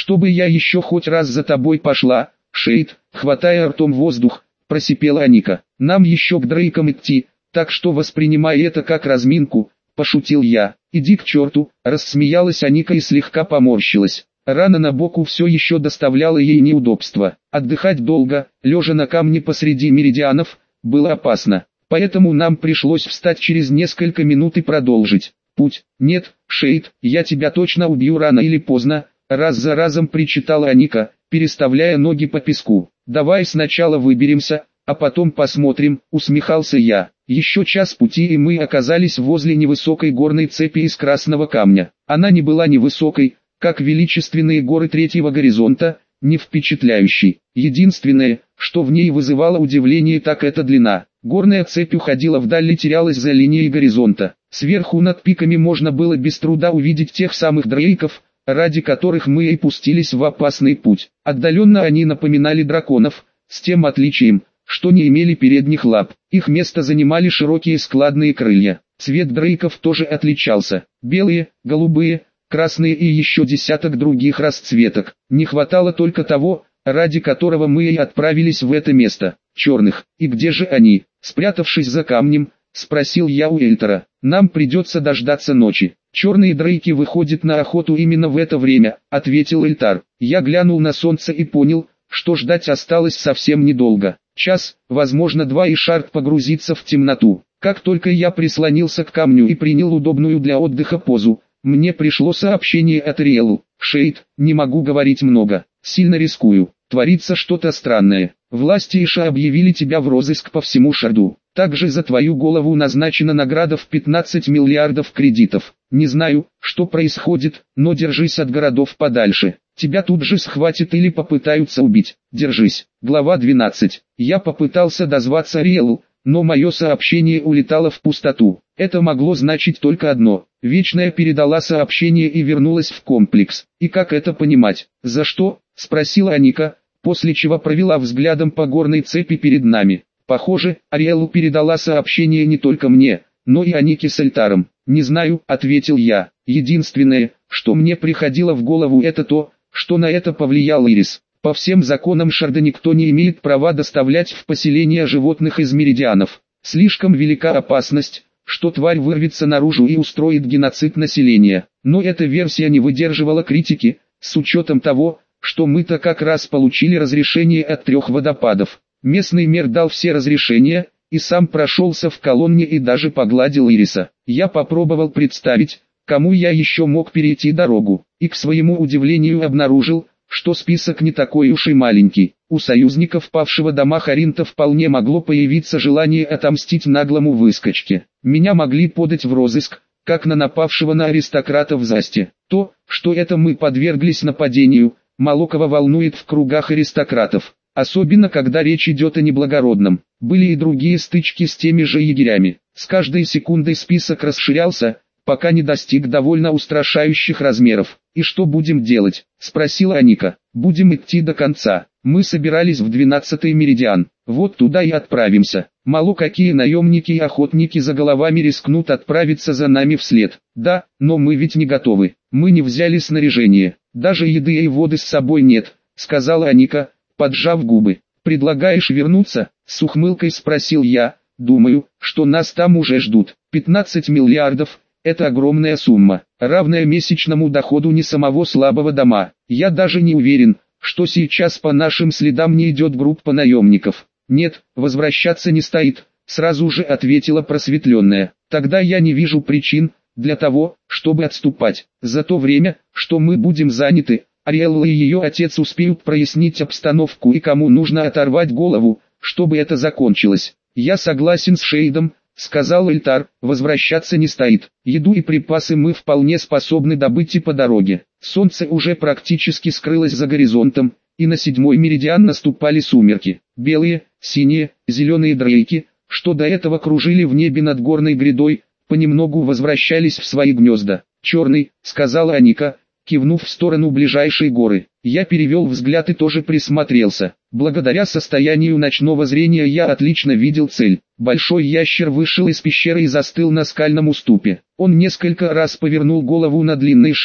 чтобы я еще хоть раз за тобой пошла, Шейд, хватая ртом воздух, просипела Аника. Нам еще к Дрейкам идти, так что воспринимай это как разминку, пошутил я. Иди к черту, рассмеялась Аника и слегка поморщилась. Рана на боку все еще доставляла ей неудобства. Отдыхать долго, лежа на камне посреди меридианов, было опасно. Поэтому нам пришлось встать через несколько минут и продолжить путь. Нет, Шейд, я тебя точно убью рано или поздно, раз за разом причитала Аника, переставляя ноги по песку. Давай сначала выберемся, а потом посмотрим, усмехался я. Еще час пути и мы оказались возле невысокой горной цепи из красного камня. Она не была невысокой, как величественные горы третьего горизонта, не впечатляющей. Единственное, что в ней вызывало удивление, так это длина. Горная цепь уходила вдаль и терялась за линией горизонта. Сверху над пиками можно было без труда увидеть тех самых дрейков, ради которых мы и пустились в опасный путь. Отдаленно они напоминали драконов, с тем отличием, что не имели передних лап. Их место занимали широкие складные крылья. Цвет дрейков тоже отличался. Белые, голубые, красные и еще десяток других расцветок. Не хватало только того, ради которого мы и отправились в это место. Черных. И где же они? Спрятавшись за камнем, спросил я у Эльтера. Нам придется дождаться ночи. Черные дрейки выходят на охоту именно в это время, ответил Эльтар. Я глянул на солнце и понял, что ждать осталось совсем недолго. Час, возможно 2, и Шарк погрузится в темноту. Как только я прислонился к камню и принял удобную для отдыха позу, мне пришло сообщение от Риэлу. Шейд, не могу говорить много, сильно рискую. Творится что-то странное. Власти Иша объявили тебя в розыск по всему Шарду. Также за твою голову назначена награда в 15 миллиардов кредитов. Не знаю, что происходит, но держись от городов подальше. Тебя тут же схватят или попытаются убить. Держись. Глава 12. Я попытался дозваться Риэлу, но мое сообщение улетало в пустоту. Это могло значить только одно. Вечная передала сообщение и вернулась в комплекс. И как это понимать? За что? Спросила Аника, после чего провела взглядом по горной цепи перед нами. Похоже, Ариэлу передала сообщение не только мне, но и Анике с Эльтаром. Не знаю, ответил я. Единственное, что мне приходило в голову, это то, что на это повлиял Ирис. По всем законам Шарда никто не имеет права доставлять в поселение животных из меридианов. Слишком велика опасность, что тварь вырвется наружу и устроит геноцид населения. Но эта версия не выдерживала критики, с учетом того, что мы-то как раз получили разрешение от 3 водопадов. Местный мэр дал все разрешения, и сам прошелся в колонне и даже погладил Ириса. Я попробовал представить, кому я еще мог перейти дорогу, и к своему удивлению обнаружил, что список не такой уж и маленький. У союзников павшего дома Харинта вполне могло появиться желание отомстить наглому выскочке. Меня могли подать в розыск, как на напавшего на аристократов Засте. То, что это мы подверглись нападению, мало кого волнует в кругах аристократов. Особенно когда речь идет о неблагородном. Были и другие стычки с теми же егерями. С каждой секундой список расширялся, пока не достиг довольно устрашающих размеров. «И что будем делать?» – спросила Аника. «Будем идти до конца. Мы собирались в 12-й меридиан. Вот туда и отправимся. Мало какие наемники и охотники за головами рискнут отправиться за нами вслед. Да, но мы ведь не готовы. Мы не взяли снаряжение. Даже еды и воды с собой нет», – сказала Аника, поджав губы. «Предлагаешь вернуться?» – с ухмылкой спросил я. «Думаю, что нас там уже ждут. 15 миллиардов. Это огромная сумма, равная месячному доходу не самого слабого дома. Я даже не уверен, что сейчас по нашим следам не идет группа наемников». «Нет, возвращаться не стоит», — сразу же ответила просветленная. «Тогда я не вижу причин для того, чтобы отступать. За то время, что мы будем заняты, Ариэлла и ее отец успеют прояснить обстановку и кому нужно оторвать голову, чтобы это закончилось». «Я согласен с Шейдом», — сказал Эльтар, — «возвращаться не стоит. Еду и припасы мы вполне способны добыть и по дороге». Солнце уже практически скрылось за горизонтом, и на 7-й меридиан наступали сумерки. Белые, синие, зеленые дрейки, что до этого кружили в небе над горной грядой, понемногу возвращались в свои гнезда. «Черный», — сказала Аника, кивнув в сторону ближайшей горы. Я перевел взгляд и тоже присмотрелся. Благодаря состоянию ночного зрения я отлично видел цель. Большой ящер вышел из пещеры и застыл на скальном уступе. Он несколько раз повернул голову на длинной шее,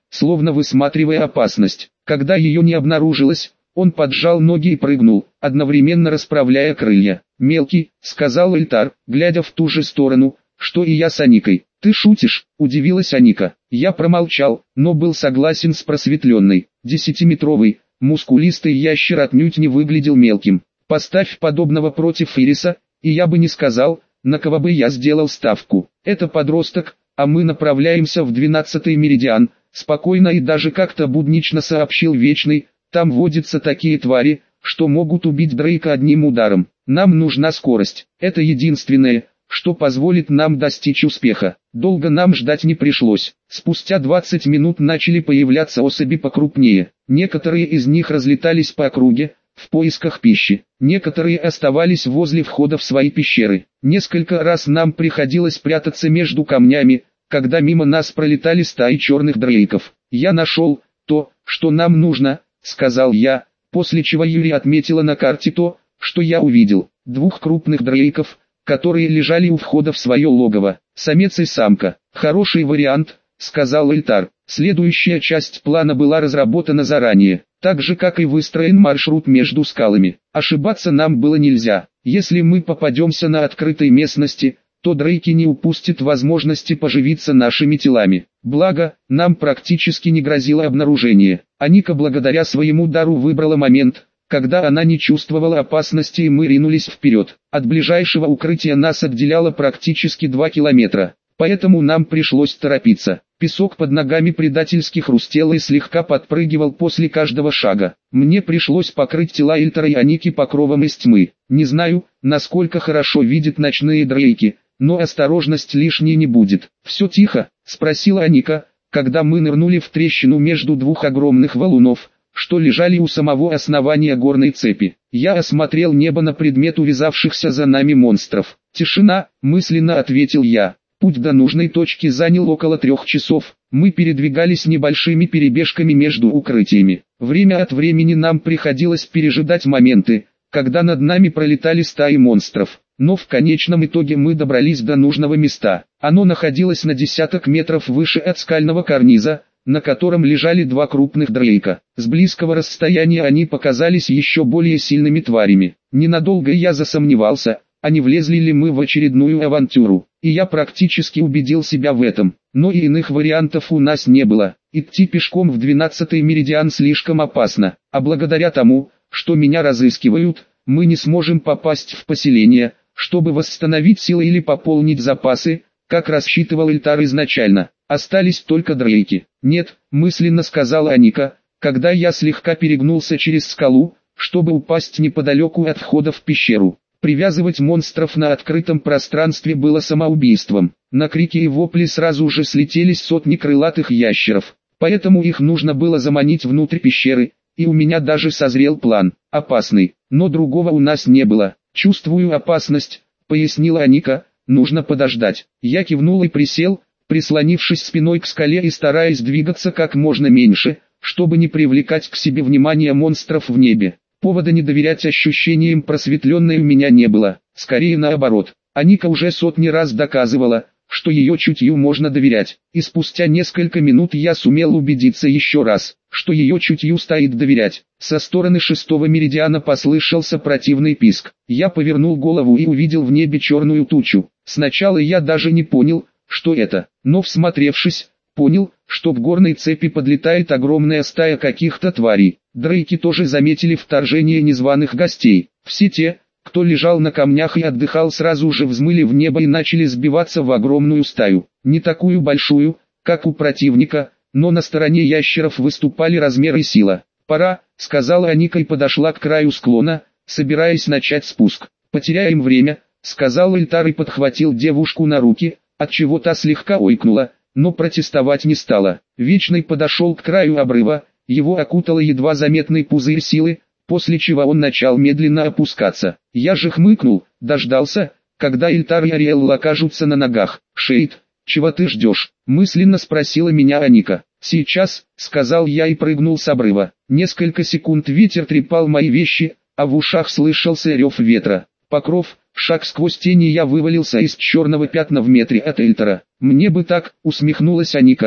словно высматривая опасность. Когда ее не обнаружилось, он поджал ноги и прыгнул, одновременно расправляя крылья. «Мелкий», — сказал Эльтар, глядя в ту же сторону, что и я с Аникой. «Ты шутишь?» — удивилась Аника. Я промолчал, но был согласен с просветленной. 10-метровый, мускулистый ящер отнюдь не выглядел мелким. Поставь подобного против Ириса, и я бы не сказал, на кого бы я сделал ставку. Это подросток, а мы направляемся в 12-й меридиан, спокойно и даже как-то буднично сообщил Вечный. Там водятся такие твари, что могут убить Дрейка одним ударом. Нам нужна скорость. Это единственное, что позволит нам достичь успеха. Долго нам ждать не пришлось. Спустя 20 минут начали появляться особи покрупнее. Некоторые из них разлетались по округе, в поисках пищи. Некоторые оставались возле входа в свои пещеры. Несколько раз нам приходилось прятаться между камнями, когда мимо нас пролетали стаи черных дрейков. «Я нашел то, что нам нужно», — сказал я, после чего Юрий отметила на карте то, что я увидел. 2 крупных дрейков, которые лежали у входа в свое логово. Самец и самка. «Хороший вариант», — сказал Эльтар. Следующая часть плана была разработана заранее, так же как и выстроен маршрут между скалами. Ошибаться нам было нельзя. Если мы попадемся на открытой местности, то дрейки не упустят возможности поживиться нашими телами. Благо, нам практически не грозило обнаружение. Аника благодаря своему дару выбрала момент, когда она не чувствовала опасности, и мы ринулись вперед. От ближайшего укрытия нас отделяло практически 2 километра, поэтому нам пришлось торопиться. Песок под ногами предательски хрустел и слегка подпрыгивал после каждого шага. Мне пришлось покрыть тела Эльтара и Аники покровом из тьмы. Не знаю, насколько хорошо видят ночные дрейки, но осторожность лишней не будет. «Все тихо?» — спросила Аника, когда мы нырнули в трещину между 2 огромных валунов, что лежали у самого основания горной цепи. Я осмотрел небо на предмет увязавшихся за нами монстров. «Тишина», — мысленно ответил я. Путь до нужной точки занял около 3 часов. Мы передвигались небольшими перебежками между укрытиями. Время от времени нам приходилось пережидать моменты, когда над нами пролетали стаи монстров. Но в конечном итоге мы добрались до нужного места. Оно находилось на десяток метров выше от скального карниза, на котором лежали 2 крупных дрейка. С близкого расстояния они показались еще более сильными тварями. Ненадолго я засомневался, а не влезли ли мы в очередную авантюру. И я практически убедил себя в этом. Но и иных вариантов у нас не было. Идти пешком в 12-й меридиан слишком опасно. А благодаря тому, что меня разыскивают, мы не сможем попасть в поселение, чтобы восстановить силы или пополнить запасы, как рассчитывал Эльтар изначально. Остались только дрейки. «Нет», — мысленно сказала Аника, когда я слегка перегнулся через скалу, чтобы упасть неподалеку от входа в пещеру. Привязывать монстров на открытом пространстве было самоубийством. На крики и вопли сразу же слетелись сотни крылатых ящеров, поэтому их нужно было заманить внутрь пещеры, и у меня даже созрел план. Опасный, но другого у нас не было. «Чувствую опасность», — пояснила Аника, — «нужно подождать». Я кивнул и присел, прислонившись спиной к скале и стараясь двигаться как можно меньше, чтобы не привлекать к себе внимание монстров в небе. Повода не доверять ощущениям просветленной у меня не было, скорее наоборот. Аника уже сотни раз доказывала, что ее чутью можно доверять, и спустя несколько минут я сумел убедиться еще раз, что ее чутью стоит доверять. Со стороны 6-го меридиана послышался противный писк. Я повернул голову и увидел в небе черную тучу. Сначала я даже не понял, что это, но всмотревшись, понял, что к горной цепи подлетает огромная стая каких-то тварей. Дрейки тоже заметили вторжение незваных гостей. Все те, кто лежал на камнях и отдыхал, сразу же взмыли в небо и начали сбиваться в огромную стаю. Не такую большую, как у противника, но на стороне ящеров выступали размер и сила. «Пора», — сказала Аника и подошла к краю склона, собираясь начать спуск. «Потеряем время», — сказал Эльтар и подхватил девушку на руки, отчего та слегка ойкнула, но протестовать не стала. Вечный подошел к краю обрыва, его окутало едва заметный пузырь силы, после чего он начал медленно опускаться. Я же хмыкнул, дождался, когда Эльтар и Ариэлла окажутся на ногах. «Шейд, чего ты ждешь?» — мысленно спросила меня Аника. «Сейчас», — сказал я и прыгнул с обрыва. Несколько секунд ветер трепал мои вещи, а в ушах слышался рев ветра. Покров, шаг сквозь тени, я вывалился из черного пятна в метре от Эльтара. «Мне бы так», — усмехнулась Аника,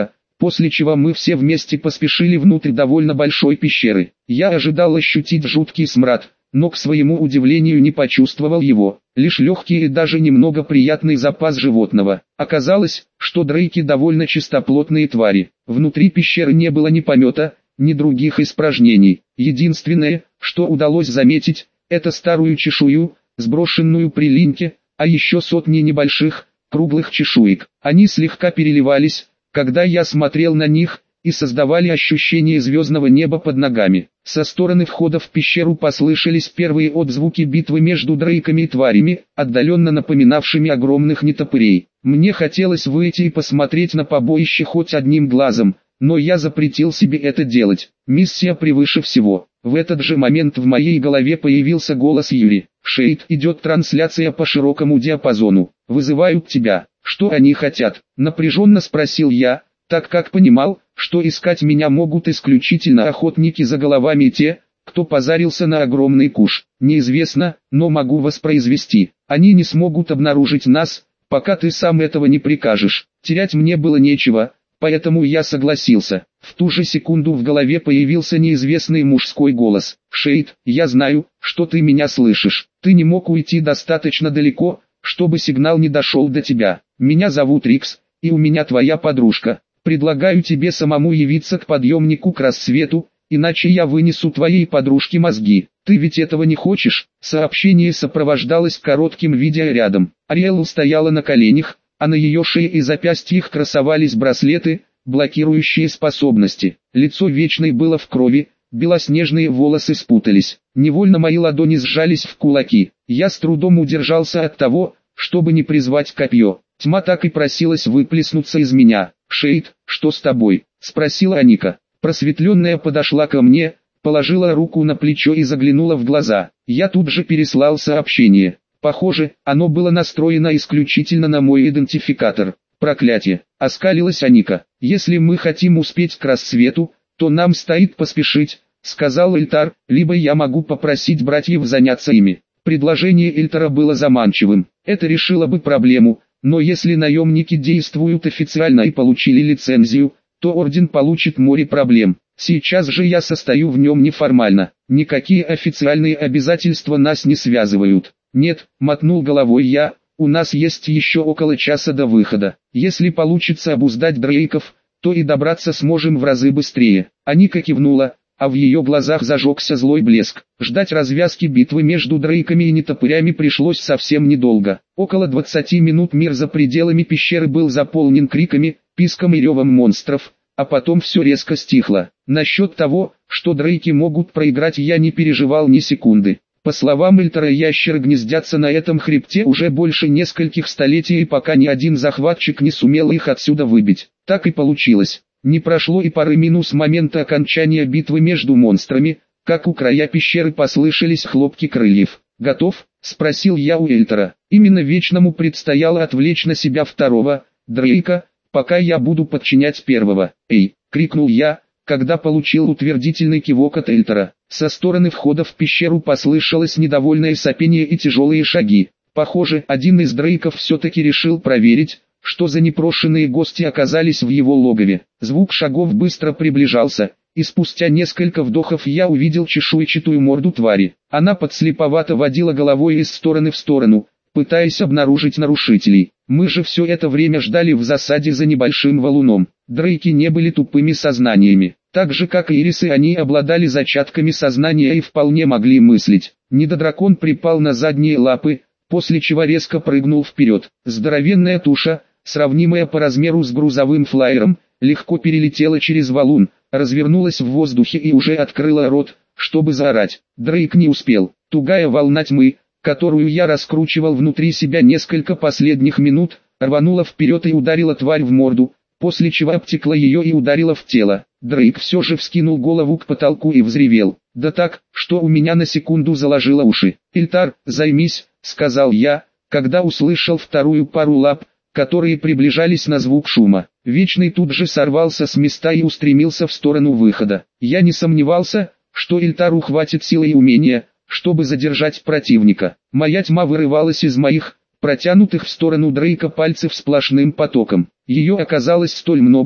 после чего мы все вместе поспешили внутрь довольно большой пещеры. Я ожидал ощутить жуткий смрад, но к своему удивлению не почувствовал его, лишь легкий и даже немного приятный запах животного. Оказалось, что дрейки довольно чистоплотные твари. Внутри пещеры не было ни помета, ни других испражнений. Единственное, что удалось заметить, это старую чешую, сброшенную при линьке, а еще сотни небольших, круглых чешуек. Они слегка переливались, когда я смотрел на них, и создавали ощущение звездного неба под ногами. Со стороны входа в пещеру послышались первые отзвуки битвы между дрейками и тварями, отдаленно напоминавшими огромных нетопырей. Мне хотелось выйти и посмотреть на побоище хоть одним глазом, но я запретил себе это делать. Миссия превыше всего. В этот же момент в моей голове появился голос Юри. «Шейд, идет трансляция по широкому диапазону. Вызывают тебя. Что они хотят?» Напряженно спросил я, так как понимал, что искать меня могут исключительно охотники за головами и те, кто позарился на огромный куш. Неизвестно, но могу воспроизвести. Они не смогут обнаружить нас, пока ты сам этого не прикажешь. Терять мне было нечего, поэтому я согласился. В ту же секунду в голове появился неизвестный мужской голос. «Шейд, я знаю, что ты меня слышишь. Ты не мог уйти достаточно далеко, чтобы сигнал не дошел до тебя. Меня зовут Рикс, и у меня твоя подружка. Предлагаю тебе самому явиться к подъемнику к рассвету, иначе я вынесу твоей подружке мозги. Ты ведь этого не хочешь?» Сообщение сопровождалось коротким видеорядом. Ариэлла стояла на коленях, а на ее шее и запястьях красовались браслеты, блокирующие способности. Лицо Вечной было в крови, белоснежные волосы спутались. Невольно мои ладони сжались в кулаки. Я с трудом удержался от того, чтобы не призвать копье. Тьма так и просилась выплеснуться из меня. «Шейд, что с тобой?» — спросила Аника. Просветленная подошла ко мне, положила руку на плечо и заглянула в глаза. Я тут же переслал сообщение. Похоже, оно было настроено исключительно на мой идентификатор. Проклятие! Оскалилась Аника. «Если мы хотим успеть к рассвету, то нам стоит поспешить», — сказал Эльтар, «либо я могу попросить братьев заняться ими». Предложение Эльтара было заманчивым. Это решило бы проблему. Но если наемники действуют официально и получили лицензию, то орден получит море проблем. Сейчас же я состою в нем неформально. Никакие официальные обязательства нас не связывают. «Нет», — мотнул головой я, — «у нас есть еще около часа до выхода. Если получится обуздать дрейков, то и добраться сможем в разы быстрее». Аника кивнула, а в ее глазах зажегся злой блеск. Ждать развязки битвы между дрейками и нетопырями пришлось совсем недолго. Около 20 минут мир за пределами пещеры был заполнен криками, писком и ревом монстров, а потом все резко стихло. Насчет того, что дрейки могут проиграть, я не переживал ни секунды. По словам Эльтара, ящеры гнездятся на этом хребте уже больше нескольких столетий, и пока ни один захватчик не сумел их отсюда выбить. Так и получилось. Не прошло и пары минут с момента окончания битвы между монстрами, как у края пещеры послышались хлопки крыльев. «Готов?» — спросил я у Эльтара. Именно Вечному предстояло отвлечь на себя второго, дрейка, пока я буду подчинять первого. «Эй!» — крикнул я, когда получил утвердительный кивок от Эльтара. Со стороны входа в пещеру послышалось недовольное сопение и тяжелые шаги. Похоже, один из дрейков все-таки решил проверить, что за непрошенные гости оказались в его логове. Звук шагов быстро приближался, и спустя несколько вдохов я увидел чешуйчатую морду твари. Она подслеповато водила головой из стороны в сторону, пытаясь обнаружить нарушителей. Мы же все это время ждали в засаде за небольшим валуном. Дрейки не были тупыми сознаниями. Так же как и ирисы, они обладали зачатками сознания и вполне могли мыслить. Недодракон припал на задние лапы, после чего резко прыгнул вперед. Здоровенная туша, сравнимая по размеру с грузовым флайером, легко перелетела через валун, развернулась в воздухе и уже открыла рот, чтобы заорать. Дрейк не успел. Тугая волна тьмы, которую я раскручивал внутри себя несколько последних минут, рванула вперед и ударила тварь в морду, после чего обтекла ее и ударила в тело. Дрейк все же вскинул голову к потолку и взревел. Да так, что у меня на секунду заложило уши. «Эльтар, займись», — сказал я, когда услышал вторую пару лап, которые приближались на звук шума. Вечный тут же сорвался с места и устремился в сторону выхода. Я не сомневался, что Эльтару хватит силы и умения, чтобы задержать противника. Моя тьма вырывалась из моих, протянутых в сторону Дрейка пальцев сплошным потоком. Ее оказалось столь много,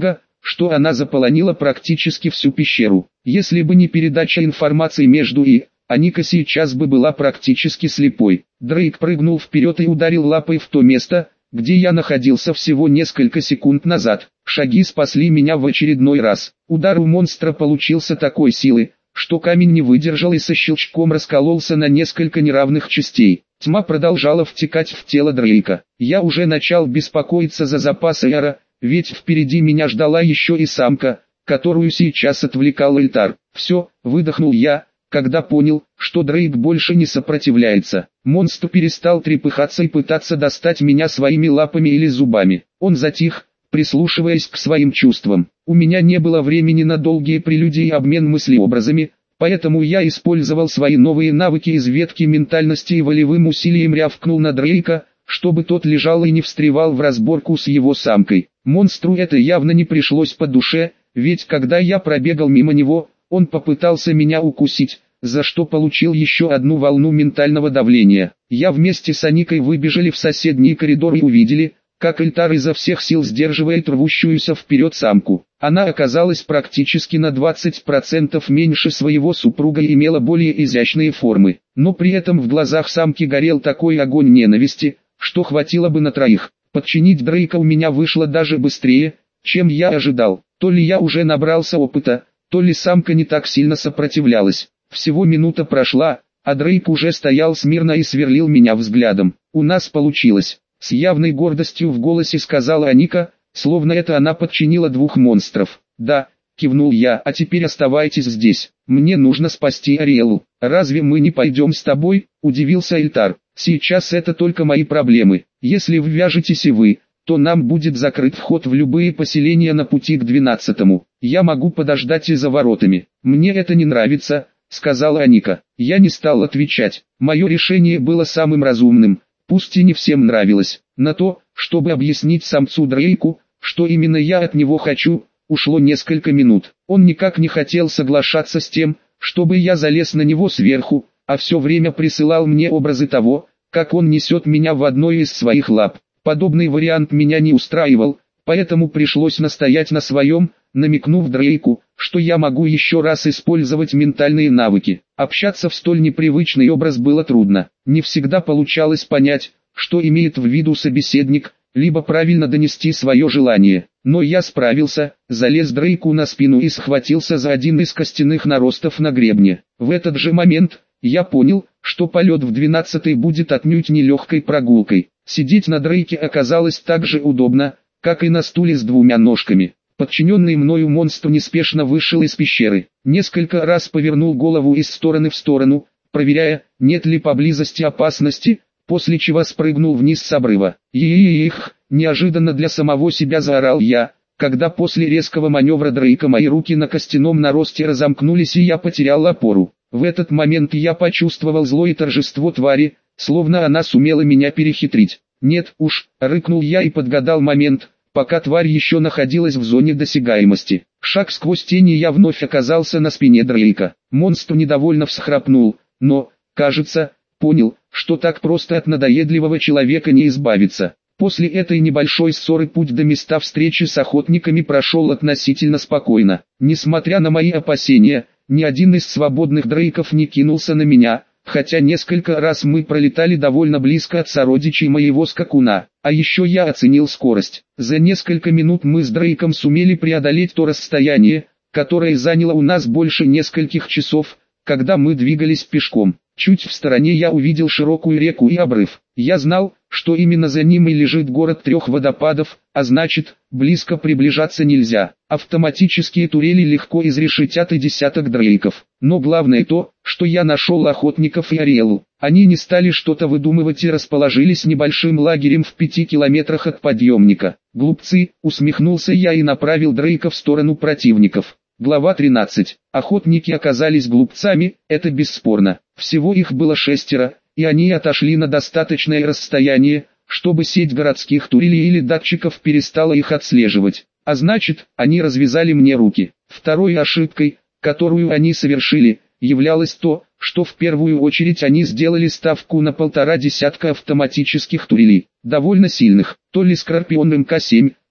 что она заполонила практически всю пещеру. Если бы не передача информации между и, Аника сейчас бы была практически слепой. Дрейк прыгнул вперед и ударил лапой в то место, где я находился всего несколько секунд назад. Шаги спасли меня в очередной раз. Удар у монстра получился такой силы, что камень не выдержал и со щелчком раскололся на несколько неравных частей. Тьма продолжала втекать в тело Дрейка. Я уже начал беспокоиться за запас эра, ведь впереди меня ждала еще и самка, которую сейчас отвлекал Эльтар. «Все», — выдохнул я, когда понял, что Дрейк больше не сопротивляется. Монстр перестал трепыхаться и пытаться достать меня своими лапами или зубами. Он затих, прислушиваясь к своим чувствам. У меня не было времени на долгие прелюдии и обмен мыслеобразами, поэтому я использовал свои новые навыки из ветки ментальности и волевым усилием рявкнул на Дрейка, чтобы тот лежал и не встревал в разборку с его самкой. Монстру это явно не пришлось по душе, ведь когда я пробегал мимо него, он попытался меня укусить, за что получил еще одну волну ментального давления. Я вместе с Аникой выбежали в соседний коридор и увидели, как Эльтар изо всех сил сдерживает рвущуюся вперед самку. Она оказалась практически на 20% меньше своего супруга и имела более изящные формы. Но при этом в глазах самки горел такой огонь ненависти, что хватило бы на троих. Подчинить Дрейка у меня вышло даже быстрее, чем я ожидал. То ли я уже набрался опыта, то ли самка не так сильно сопротивлялась. Всего минута прошла, а Дрейк уже стоял смирно и сверлил меня взглядом. «У нас получилось», — с явной гордостью в голосе сказала Аника, словно это она подчинила двух монстров. «Да», — кивнул я, — «а теперь оставайтесь здесь. Мне нужно спасти Ариэлу». «Разве мы не пойдем с тобой?» — удивился Эльтар. «Сейчас это только мои проблемы. Если ввяжетесь и вы, то нам будет закрыт вход в любые поселения на пути к 12-му. Я могу подождать и за воротами. Мне это не нравится», — сказала Аника. Я не стал отвечать. Мое решение было самым разумным, пусть и не всем нравилось. На то, чтобы объяснить самцу Дрейку, что именно я от него хочу, ушло несколько минут. Он никак не хотел соглашаться с тем, чтобы я залез на него сверху, а все время присылал мне образы того, как он несет меня в одной из своих лап. Подобный вариант меня не устраивал, поэтому пришлось настоять на своем, намекнув Дрейку, что я могу еще раз использовать ментальные навыки. Общаться в столь непривычный образ было трудно. Не всегда получалось понять, что имеет в виду собеседник, либо правильно донести свое желание. Но я справился, залез Дрейку на спину и схватился за один из костяных наростов на гребне. В этот же момент я понял, что полет в 12-й будет отнюдь не легкой прогулкой. Сидеть на Дрейке оказалось так же удобно, как и на стуле с двумя ножками. Подчиненный мною монстр неспешно вышел из пещеры. Несколько раз повернул голову из стороны в сторону, проверяя, нет ли поблизости опасности, после чего спрыгнул вниз с обрыва. «Ееех!» — неожиданно для самого себя заорал я, когда после резкого маневра Дрейка мои руки на костяном наросте разомкнулись и я потерял опору. В этот момент я почувствовал злое торжество твари, словно она сумела меня перехитрить. «Нет уж», — рыкнул я и подгадал момент, пока тварь еще находилась в зоне досягаемости. Шаг сквозь тени, я вновь оказался на спине Дрейка. Монстр недовольно всхрапнул, но, кажется, понял, что так просто от надоедливого человека не избавиться. После этой небольшой ссоры путь до места встречи с охотниками прошел относительно спокойно. Несмотря на мои опасения, ни один из свободных Дрейков не кинулся на меня, хотя несколько раз мы пролетали довольно близко от сородичей моего скакуна. А еще я оценил скорость. За несколько минут мы с Дрейком сумели преодолеть то расстояние, которое заняло у нас больше нескольких часов, когда мы двигались пешком. Чуть в стороне я увидел широкую реку и обрыв. Я знал, что именно за ним и лежит город трех водопадов, а значит, близко приближаться нельзя. Автоматические турели легко изрешетят и десяток Дрейков. Но главное то, что я нашел охотников и Ариэлу. Они не стали что-то выдумывать и расположились небольшим лагерем в 5 километрах от подъемника. «Глупцы», — усмехнулся я и направил Дрейка в сторону противников. Глава 13. Охотники оказались глупцами, это бесспорно. Всего их было 6, и они отошли на достаточное расстояние, чтобы сеть городских турелей или датчиков перестала их отслеживать. А значит, они развязали мне руки. Второй ошибкой, которую они совершили, являлось то, что в первую очередь они сделали ставку на 1,5 десятка автоматических турелей, довольно сильных, то ли Скорпион МК-7,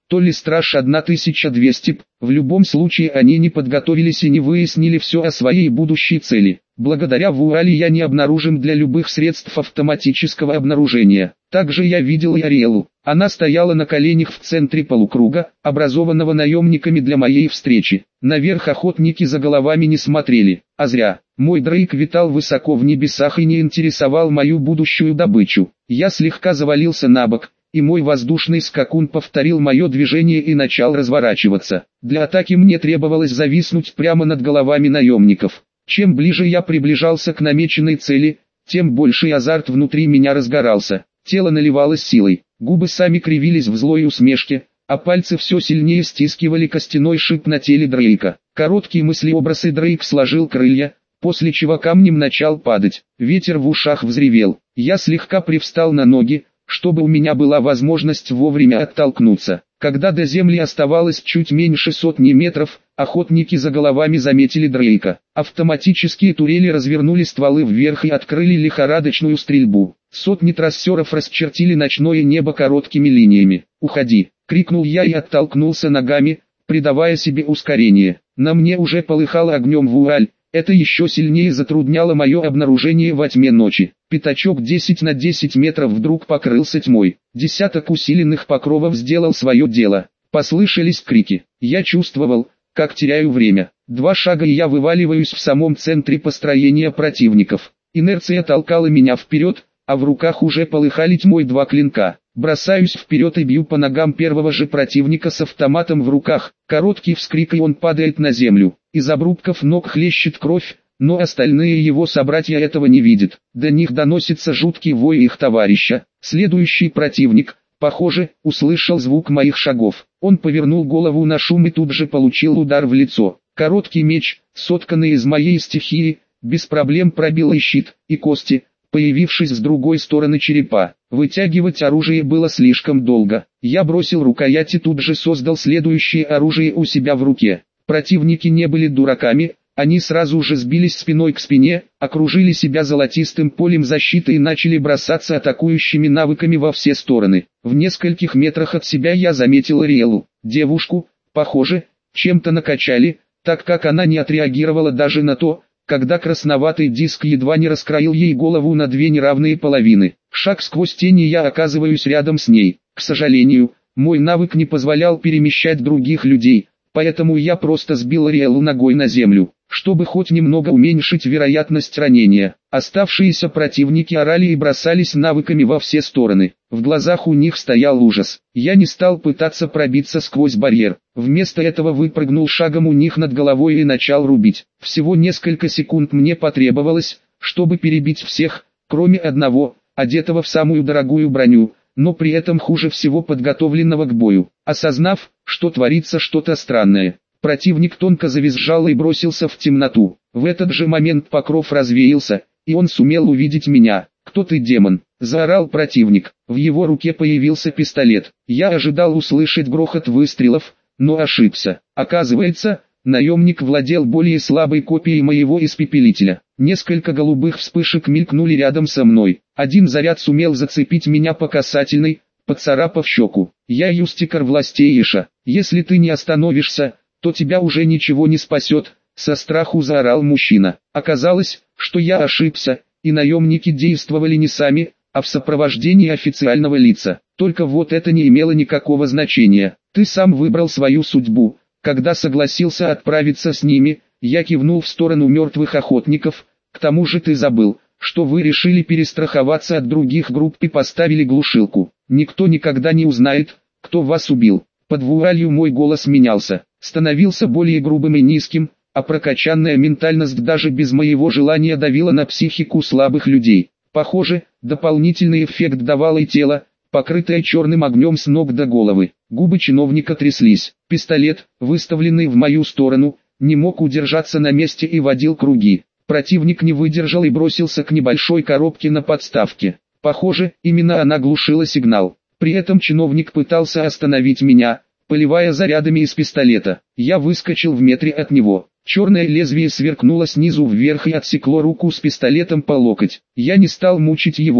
то ли страж 1200, в любом случае они не подготовились и не выяснили все о своей будущей цели. Благодаря Вуале я не обнаружим для любых средств автоматического обнаружения. Также я видел и Ариэлу. Она стояла на коленях в центре полукруга, образованного наемниками для моей встречи. Наверх охотники за головами не смотрели, а зря. Мой Дрейк витал высоко в небесах и не интересовал мою будущую добычу. Я слегка завалился на бок, и мой воздушный скакун повторил мое движение и начал разворачиваться. Для атаки мне требовалось зависнуть прямо над головами наемников. Чем ближе я приближался к намеченной цели, тем больший азарт внутри меня разгорался. Тело наливалось силой, губы сами кривились в злой усмешке, а пальцы все сильнее стискивали костяной шип на теле Дрейка. Короткий мыслеобраз и Дрейк сложил крылья, после чего камнем начал падать. Ветер в ушах взревел. Я слегка привстал на ноги, чтобы у меня была возможность вовремя оттолкнуться. Когда до земли оставалось чуть меньше сотни метров, охотники за головами заметили Дрейка. Автоматические турели развернули стволы вверх и открыли лихорадочную стрельбу. Сотни трассеров расчертили ночное небо короткими линиями. «Уходи!» — крикнул я и оттолкнулся ногами, придавая себе ускорение. На мне уже полыхала огнем вуаль. Это еще сильнее затрудняло мое обнаружение во тьме ночи. Пятачок 10 на 10 метров вдруг покрылся тьмой. Десяток усиленных покровов сделал свое дело. Послышались крики. Я чувствовал, как теряю время. 2 шага и я вываливаюсь в самом центре построения противников. Инерция толкала меня вперед, а в руках уже полыхали тьмой 2 клинка. Бросаюсь вперед и бью по ногам первого же противника с автоматом в руках. Короткий вскрик и он падает на землю. Из обрубков ног хлещет кровь, но остальные его собратья этого не видят. До них доносится жуткий вой их товарища. Следующий противник, похоже, услышал звук моих шагов. Он повернул голову на шум и тут же получил удар в лицо. Короткий меч, сотканный из моей стихии, без проблем пробил и щит, и кости, появившись с другой стороны черепа. Вытягивать оружие было слишком долго. Я бросил рукоять и тут же создал следующее оружие у себя в руке. Противники не были дураками, они сразу же сбились спиной к спине, окружили себя золотистым полем защиты и начали бросаться атакующими навыками во все стороны. В нескольких метрах от себя я заметил Ариэлу. Девушку, похоже, чем-то накачали, так как она не отреагировала даже на то, когда красноватый диск едва не раскроил ей голову на 2 неравные половины. Шаг сквозь тени, я оказываюсь рядом с ней. К сожалению, мой навык не позволял перемещать других людей, поэтому я просто сбил Ариэлу ногой на землю, чтобы хоть немного уменьшить вероятность ранения. Оставшиеся противники орали и бросались навыками во все стороны. В глазах у них стоял ужас. Я не стал пытаться пробиться сквозь барьер. Вместо этого выпрыгнул шагом у них над головой и начал рубить. Всего несколько секунд мне потребовалось, чтобы перебить всех, кроме одного, одетого в самую дорогую броню, но при этом хуже всего подготовленного к бою. Осознав, что творится что-то странное, противник тонко завизжал и бросился в темноту. В этот же момент покров развеялся, и он сумел увидеть меня. «Кто ты, демон?» – заорал противник. В его руке появился пистолет. Я ожидал услышать грохот выстрелов, но ошибся. Оказывается, наемник владел более слабой копией моего испепелителя. Несколько голубых вспышек мелькнули рядом со мной. Один заряд сумел зацепить меня по касательной, поцарапав щеку. «Я юстикар властейша. Если ты не остановишься, то тебя уже ничего не спасет», — со страху заорал мужчина. Оказалось, что я ошибся, и наемники действовали не сами, а в сопровождении официального лица. Только вот это не имело никакого значения. Ты сам выбрал свою судьбу. Когда согласился отправиться с ними, я кивнул в сторону мертвых охотников. К тому же ты забыл, что вы решили перестраховаться от других групп и поставили глушилку. Никто никогда не узнает, кто вас убил. Под вуалью мой голос менялся, становился более грубым и низким, а прокачанная ментальность даже без моего желания давила на психику слабых людей. Похоже, дополнительный эффект давало и тело, покрытое черным огнем с ног до головы. Губы чиновника тряслись. Пистолет, выставленный в мою сторону, не мог удержаться на месте и водил круги. Противник не выдержал и бросился к небольшой коробке на подставке. Похоже, именно она глушила сигнал. При этом чиновник пытался остановить меня, поливая зарядами из пистолета. Я выскочил в метре от него. Черное лезвие сверкнуло снизу вверх и отсекло руку с пистолетом по локоть. Я не стал мучить его,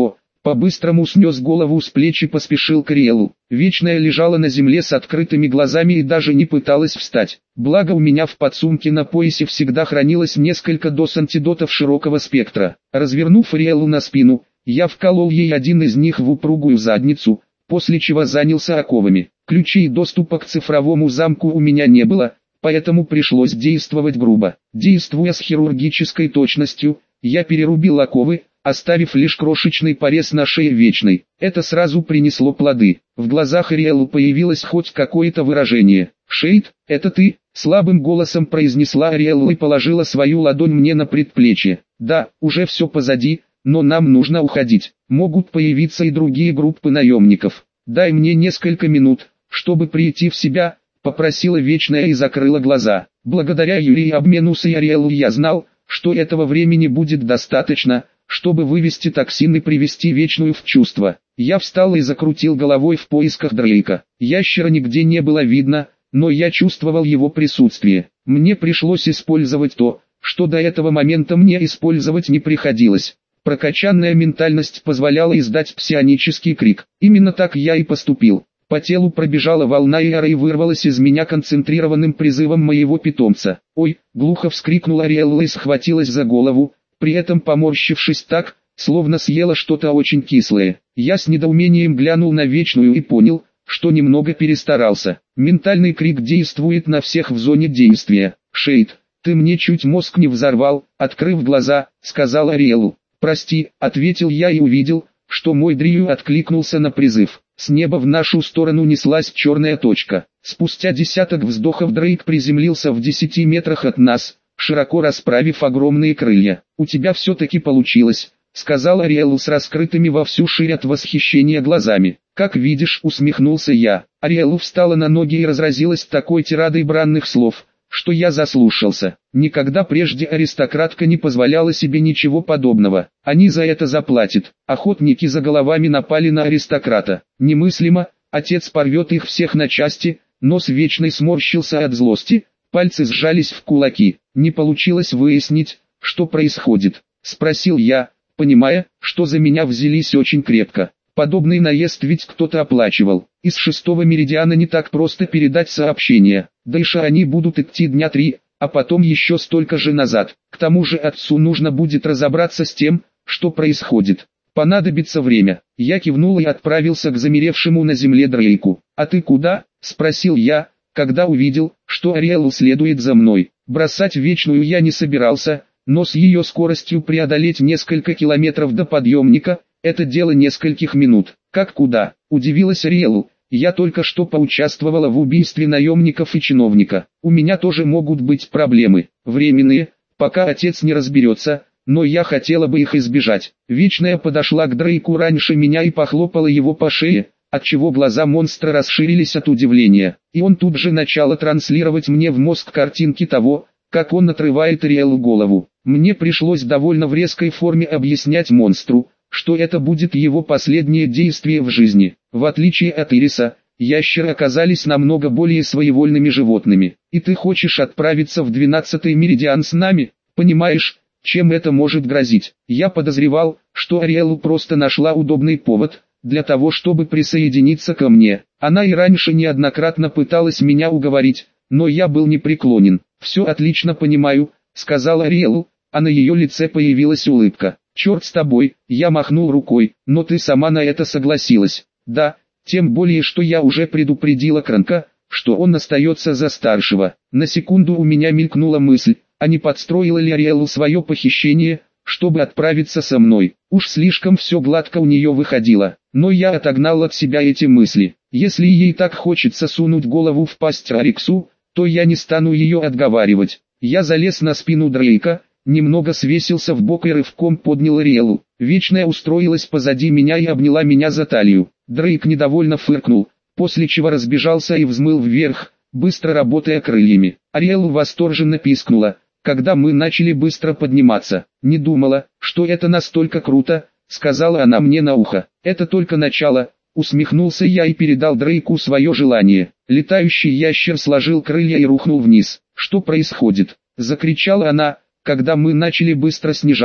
По-быстрому снес голову с плеч и поспешил к Ариэлу. Вечная лежала на земле с открытыми глазами и даже не пыталась встать. Благо у меня в подсумке на поясе всегда хранилось несколько доз антидотов широкого спектра. Развернув Ариэлу на спину, я вколол ей один из них в упругую задницу, после чего занялся оковами. Ключей доступа к цифровому замку у меня не было, поэтому пришлось действовать грубо. Действуя с хирургической точностью, я перерубил оковы, оставив лишь крошечный порез на шее Вечной. Это сразу принесло плоды. В глазах Ариэлы появилось хоть какое-то выражение. «Шейд, это ты?» — слабым голосом произнесла Ариэла и положила свою ладонь мне на предплечье. «Да, уже все позади, но нам нужно уходить. Могут появиться и другие группы наемников. Дай мне несколько минут, чтобы прийти в себя», — попросила Вечная и закрыла глаза. Благодаря Юлии обмену с Ариэлой я знал, что этого времени будет достаточно, чтобы вывести токсин и привести Вечную в чувство. Я встал и закрутил головой в поисках Дрейка. Ящера нигде не было видно, но я чувствовал его присутствие. Мне пришлось использовать то, что до этого момента мне использовать не приходилось. Прокачанная ментальность позволяла издать псионический крик. Именно так я и поступил. По телу пробежала волна яра и вырвалась из меня концентрированным призывом моего питомца. «Ой!» — глухо вскрикнула Ариэлла и схватилась за голову, при этом поморщившись так, словно съела что-то очень кислое. Я с недоумением глянул на Вечную и понял, что немного перестарался. Ментальный крик действует на всех в зоне действия. «Шейд, ты мне чуть мозг не взорвал», — открыв глаза, сказал Ариэлу. «Прости», — ответил я и увидел, что мой Дрию откликнулся на призыв. С неба в нашу сторону неслась черная точка. Спустя десяток вздохов Дрейк приземлился в 10 метрах от нас, широко расправив огромные крылья. «У тебя все-таки получилось», — сказал Ариэлу с раскрытыми во всю ширь от восхищения глазами. «Как видишь», — усмехнулся я. Ариэлу встала на ноги и разразилась такой тирадой бранных слов, что я заслушался. Никогда прежде аристократка не позволяла себе ничего подобного. Они за это заплатят. Охотники за головами напали на аристократа. Немыслимо, отец порвет их всех на части. Нос Вечный сморщился от злости, пальцы сжались в кулаки. «Не получилось выяснить, что происходит?» — спросил я, понимая, что за меня взялись очень крепко. Подобный наезд ведь кто-то оплачивал. Из 6-го меридиана не так просто передать сообщение. Дальше они будут идти дня 3, а потом еще столько же назад. К тому же отцу нужно будет разобраться с тем, что происходит. Понадобится время. Я кивнул и отправился к замеревшему на земле Дрейку. «А ты куда?» — спросил я, когда увидел, что Ариэлу следует за мной. Бросать Вечную я не собирался, но с ее скоростью преодолеть несколько километров до подъемника — это дело нескольких минут. «Как куда?» — удивилась Ариэлу. «Я только что поучаствовала в убийстве наемников и чиновника. У меня тоже могут быть проблемы, временные, пока отец не разберется, но я хотела бы их избежать». Вечная подошла к Дрейку раньше меня и похлопала его по шее, отчего глаза монстра расширились от удивления. И он тут же начал транслировать мне в мозг картинки того, как он отрывает Ариэлу голову. Мне пришлось довольно в резкой форме объяснять монстру, что это будет его последнее действие в жизни. В отличие от Ириса, ящеры оказались намного более своевольными животными. «И ты хочешь отправиться в 12-й меридиан с нами? Понимаешь, чем это может грозить?» Я подозревал, что Ариэлу просто нашла удобный повод для того, чтобы присоединиться ко мне. Она и раньше неоднократно пыталась меня уговорить, но я был непреклонен. «Все отлично понимаю», — сказала Ариэлу, а на ее лице появилась улыбка. «Черт с тобой», — я махнул рукой, — «но ты сама на это согласилась». «Да, тем более что я уже предупредила Кранка, что он остается за старшего». На секунду у меня мелькнула мысль, а не подстроила ли Ариэлу свое похищение, чтобы отправиться со мной. Уж слишком все гладко у нее выходило, но я отогнал от себя эти мысли. Если ей так хочется сунуть голову в пасть Ариксу, то я не стану ее отговаривать. Я залез на спину Дрейка, немного свесился в бок и рывком поднял Ариэлу. Вечная устроилась позади меня и обняла меня за талию. Дрейк недовольно фыркнул, после чего разбежался и взмыл вверх, быстро работая крыльями. Ариэлу восторженно пискнула, когда мы начали быстро подниматься. «Не думала, что это настолько круто», — сказала она мне на ухо. «Это только начало», — усмехнулся я и передал Дрейку свое желание. Летающий ящер сложил крылья и рухнул вниз. «Что происходит?» — закричала она, когда мы начали быстро снижаться.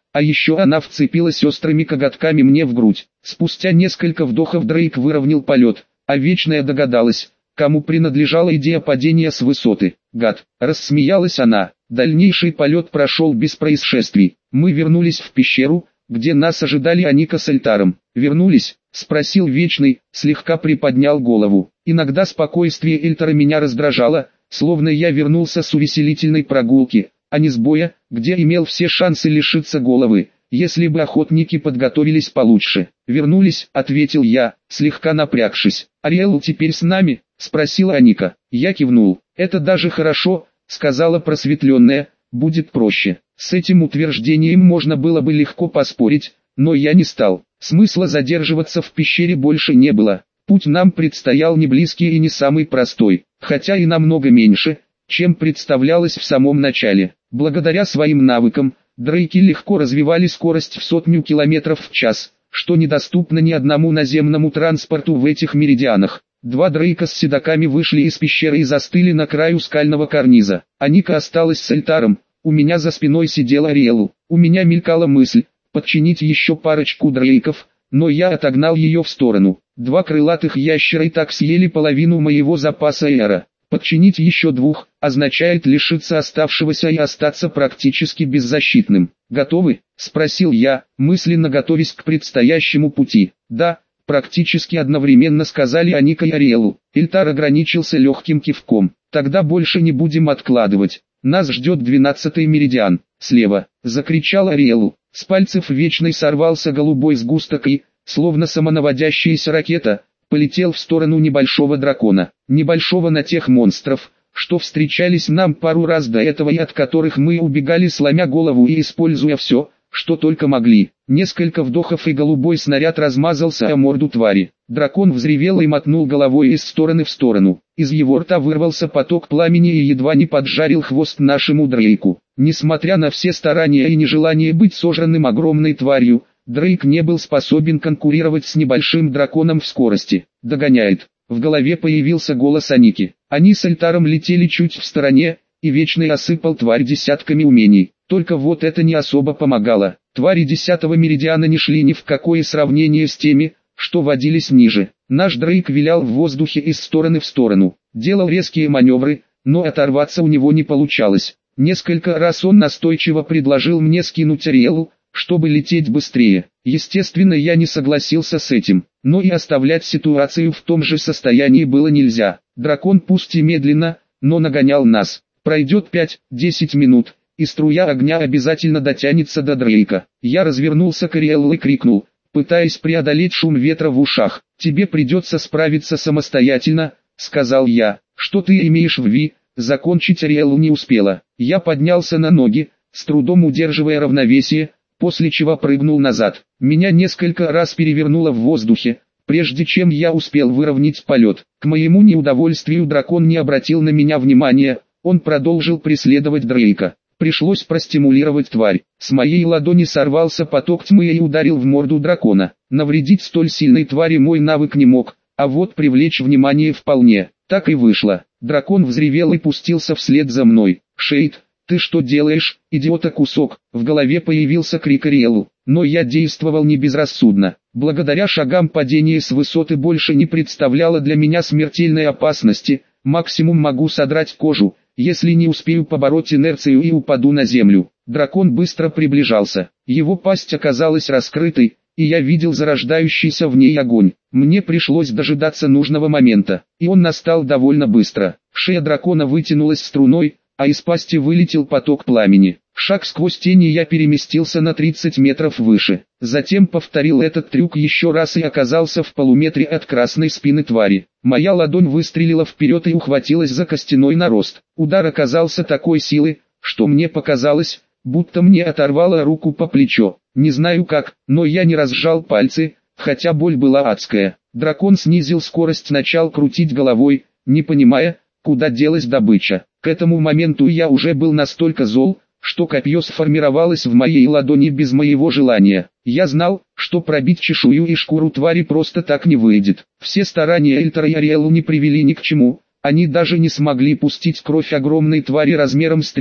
А еще она вцепилась острыми коготками мне в грудь. Спустя несколько вдохов Дрейк выровнял полет, а Вечная догадалась, кому принадлежала идея падения с высоты. «Гад!» – рассмеялась она. Дальнейший полет прошел без происшествий. Мы вернулись в пещеру, где нас ожидали Аника с Эльтаром. «Вернулись?» – спросил Вечный, слегка приподнял голову. Иногда спокойствие Эльтара меня раздражало, словно я вернулся с увеселительной прогулки, а не с боя, где имел все шансы лишиться головы, если бы охотники подготовились получше. «Вернулись», — ответил я, слегка напрягшись. «Ариэл теперь с нами?» — спросила Аника. Я кивнул. «Это даже хорошо», — сказала просветленная, — «будет проще». С этим утверждением можно было бы легко поспорить, но я не стал. Смысла задерживаться в пещере больше не было. Путь нам предстоял не близкий и не самый простой, хотя и намного меньше, чем представлялось в самом начале. Благодаря своим навыкам, дрейки легко развивали скорость в 100 км в час, что недоступно ни одному наземному транспорту в этих меридианах. Два дрейка с седаками вышли из пещеры и застыли на краю скального карниза. Аника осталась с Эльтаром, у меня за спиной сидела Ариэлу. У меня мелькала мысль подчинить еще парочку дрейков, но я отогнал ее в сторону. Два крылатых ящера и так съели половину моего запаса эра. Подчинить еще двух означает лишиться оставшегося и остаться практически беззащитным. «Готовы?» – спросил я, мысленно готовясь к предстоящему пути. «Да», – практически одновременно сказали Аника и Ариэлу. Эльтар ограничился легким кивком. «Тогда больше не будем откладывать. Нас ждет 12-й меридиан. Слева!» – закричал Ариэлу. С пальцев Вечной сорвался голубой сгусток и, словно самонаводящаяся ракета, полетел в сторону небольшого дракона. Небольшого на тех монстров, что встречались нам пару раз до этого и от которых мы убегали сломя голову и используя все, что только могли. Несколько вдохов и голубой снаряд размазался о морду твари. Дракон взревел и мотнул головой из стороны в сторону. Из его рта вырвался поток пламени и едва не поджарил хвост нашему дрейку. Несмотря на все старания и нежелание быть сожранным огромной тварью, Дрейк не был способен конкурировать с небольшим драконом в скорости. «Догоняет». В голове появился голос Аники. Они с Эльтаром летели чуть в стороне, и Вечный осыпал тварь десятками умений. Только вот это не особо помогало. Твари 10-го меридиана не шли ни в какое сравнение с теми, что водились ниже. Наш Дрейк вилял в воздухе из стороны в сторону. Делал резкие маневры, но оторваться у него не получалось. Несколько раз он настойчиво предложил мне скинуть Ариэлу, чтобы лететь быстрее. Естественно, я не согласился с этим, но и оставлять ситуацию в том же состоянии было нельзя. Дракон пусть и медленно, но нагонял нас. Пройдет 5-10 минут, и струя огня обязательно дотянется до Дрейка. Я развернулся к Ариэлу и крикнул, пытаясь преодолеть шум ветра в ушах. «Тебе придется справиться самостоятельно», — сказал я. «Что ты имеешь в виду?» Закончить Ариэлу не успела. Я поднялся на ноги, с трудом удерживая равновесие, после чего прыгнул назад. Меня несколько раз перевернуло в воздухе, прежде чем я успел выровнять полет. К моему неудовольствию дракон не обратил на меня внимания, он продолжил преследовать Дрейка. Пришлось простимулировать тварь. С моей ладони сорвался поток тьмы и ударил в морду дракона. Навредить столь сильной твари мой навык не мог, а вот привлечь внимание вполне. Так и вышло. Дракон взревел и пустился вслед за мной. «Шейд, ты что делаешь, идиота кусок?» В голове появился крик Ариэлу, но я действовал не безрассудно. Благодаря шагам падение с высоты больше не представляло для меня смертельной опасности, максимум могу содрать кожу, если не успею побороть инерцию и упаду на землю. Дракон быстро приближался, его пасть оказалась раскрытой, и я видел зарождающийся в ней огонь. Мне пришлось дожидаться нужного момента, и он настал довольно быстро. Шея дракона вытянулась струной, а из пасти вылетел поток пламени. Шаг сквозь тени, я переместился на 30 метров выше. Затем повторил этот трюк еще раз и оказался в полуметре от красной спины твари. Моя ладонь выстрелила вперед и ухватилась за костяной нарост. Удар оказался такой силы, что мне показалось, будто мне оторвало руку по плечо. Не знаю как, но я не разжал пальцы, хотя боль была адская. Дракон снизил скорость, начал крутить головой, не понимая, куда делась добыча. К этому моменту я уже был настолько зол, что копье сформировалось в моей ладони без моего желания. Я знал, что пробить чешую и шкуру твари просто так не выйдет. Все старания Эльтара и Ариэлу не привели ни к чему, они даже не смогли пустить кровь огромной твари размером с 3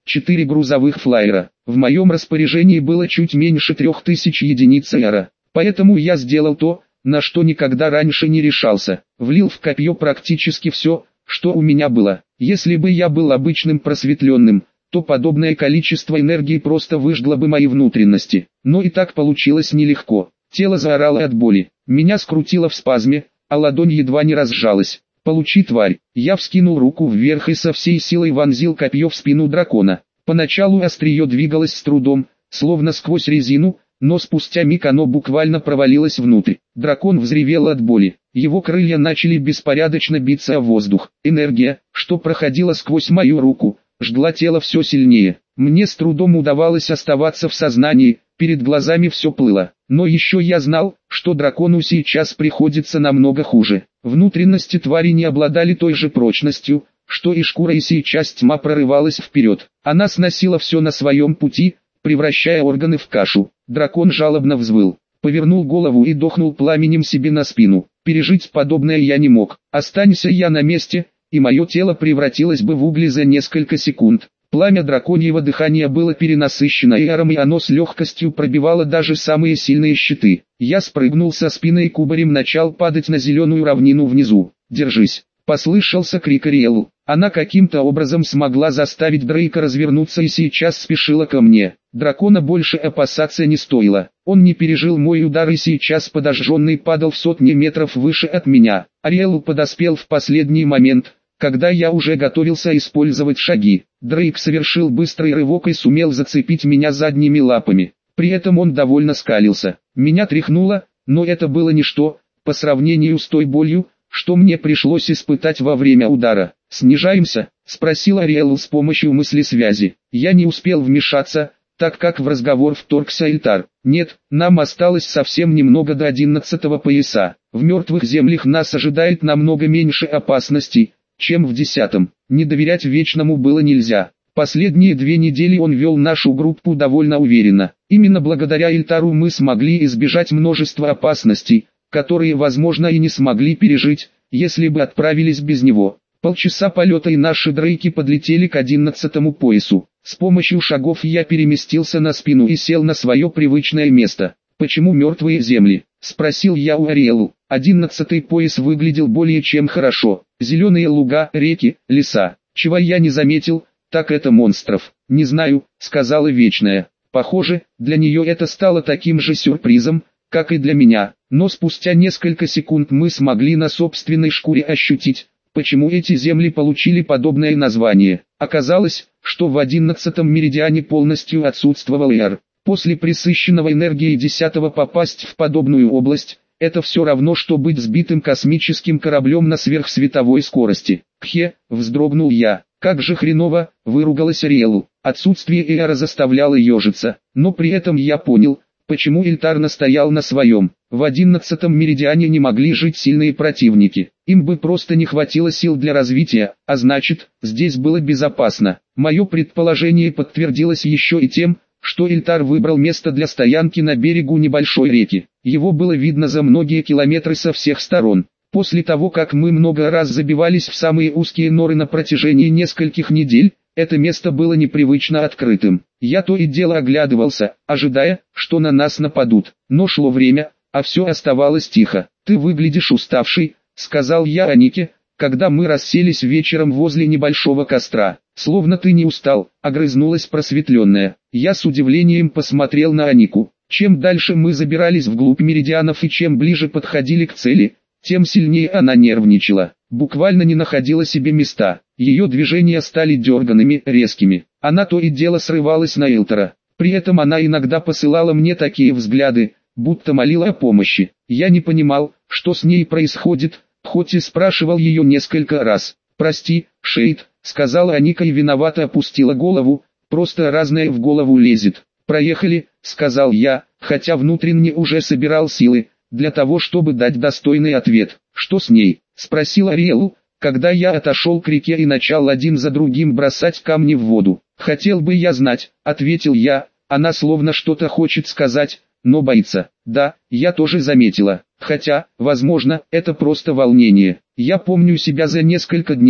4 грузовых флайера. В моем распоряжении было чуть меньше 3000 единиц эра. Поэтому я сделал то, на что никогда раньше не решался. Влил в копье практически все, что у меня было. Если бы я был обычным просветленным, то подобное количество энергии просто выжгло бы мои внутренности. Но и так получилось нелегко. Тело заорало от боли. Меня скрутило в спазме, а ладонь едва не разжалась. «Получи, тварь!» Я вскинул руку вверх и со всей силой вонзил копье в спину дракона. Поначалу острие двигалось с трудом, словно сквозь резину, но спустя миг оно буквально провалилось внутрь. Дракон взревел от боли. Его крылья начали беспорядочно биться о воздух. Энергия, что проходила сквозь мою руку, жгла тело все сильнее. Мне с трудом удавалось оставаться в сознании, перед глазами все плыло. Но еще я знал, что дракону сейчас приходится намного хуже. Внутренности твари не обладали той же прочностью, что и шкура, и сейчас тьма прорывалась вперед. Она сносила все на своем пути, превращая органы в кашу. Дракон жалобно взвыл, повернул голову и дохнул пламенем себе на спину. Пережить подобное я не мог. Останься я на месте, и мое тело превратилось бы в угли за несколько секунд. Пламя драконьего дыхания было перенасыщено яром, и оно с легкостью пробивало даже самые сильные щиты. Я спрыгнул со спины и кубарем начал падать на зеленую равнину внизу. «Держись!» — послышался крик Ариэлу. Она каким-то образом смогла заставить Дрейка развернуться и сейчас спешила ко мне. Дракона больше опасаться не стоило. Он не пережил мой удар и сейчас подожженный падал в сотни метров выше от меня. Ариэлу подоспел в последний момент, когда я уже готовился использовать шаги. Дрейк совершил быстрый рывок и сумел зацепить меня задними лапами. При этом он довольно скалился. Меня тряхнуло, но это было ничто, по сравнению с той болью, что мне пришлось испытать во время удара. «Снижаемся?» — спросил Ариэлу с помощью мыслесвязи. Я не успел вмешаться, так как в разговор вторгся Эльтар. «Нет, нам осталось совсем немного до 11-го пояса. В мертвых землях нас ожидает намного меньше опасностей, чем в 10-м. Не доверять Вечному было нельзя. Последние 2 недели он вел нашу группу довольно уверенно. Именно благодаря Эльтару мы смогли избежать множества опасностей, которые, возможно, и не смогли пережить, если бы отправились без него. Полчаса полета и наши дрейки подлетели к 11-му поясу. С помощью шагов я переместился на спину и сел на свое привычное место. «Почему мертвые земли?» — спросил я у Ариэлу. 11-й пояс выглядел более чем хорошо. Зеленые луга, реки, леса. Чего я не заметил, так это монстров. «Не знаю», — сказала Вечная. Похоже, для нее это стало таким же сюрпризом, как и для меня. Но спустя несколько секунд мы смогли на собственной шкуре ощутить, почему эти земли получили подобное название. Оказалось, что в 11-м меридиане полностью отсутствовал Эр. После пресыщенного энергией 10-го попасть в подобную область, это все равно, что быть сбитым космическим кораблем на сверхсветовой скорости. «Кхе», — вздрогнул я. «Как же хреново», — выругалась Ариэлу. Отсутствие Эра заставляло ежиться, но при этом я понял, почему Эльтар настоял на своем. В 11-м меридиане не могли жить сильные противники. Им бы просто не хватило сил для развития, а значит, здесь было безопасно. Мое предположение подтвердилось еще и тем, что Эльтар выбрал место для стоянки на берегу небольшой реки. Его было видно за многие километры со всех сторон. После того, как мы много раз забивались в самые узкие норы на протяжении нескольких недель, это место было непривычно открытым. Я то и дело оглядывался, ожидая, что на нас нападут. Но шло время, а все оставалось тихо. «Ты выглядишь уставший», — сказал я Анике, когда мы расселись вечером возле небольшого костра. «Словно ты не устал», — огрызнулась просветленная. Я с удивлением посмотрел на Анику. Чем дальше мы забирались вглубь меридианов и чем ближе подходили к цели, тем сильнее она нервничала. Буквально не находила себе места. Ее движения стали дерганными, резкими. Она то и дело срывалась на Эльтара. При этом она иногда посылала мне такие взгляды, будто молила о помощи. Я не понимал, что с ней происходит, хоть и спрашивал ее несколько раз. «Прости, Шейд», — сказала Аника и виновато опустила голову, «просто разное в голову лезет». «Проехали», — сказал я, хотя внутренне уже собирал силы, для того чтобы дать достойный ответ. «Что с ней?» — спросил Ариэлу, когда я отошел к реке и начал один за другим бросать камни в воду. «Хотел бы я знать», — ответил я, она словно что-то хочет сказать, но боится. «Да, я тоже заметила, хотя, возможно, это просто волнение. Я помню себя за несколько дней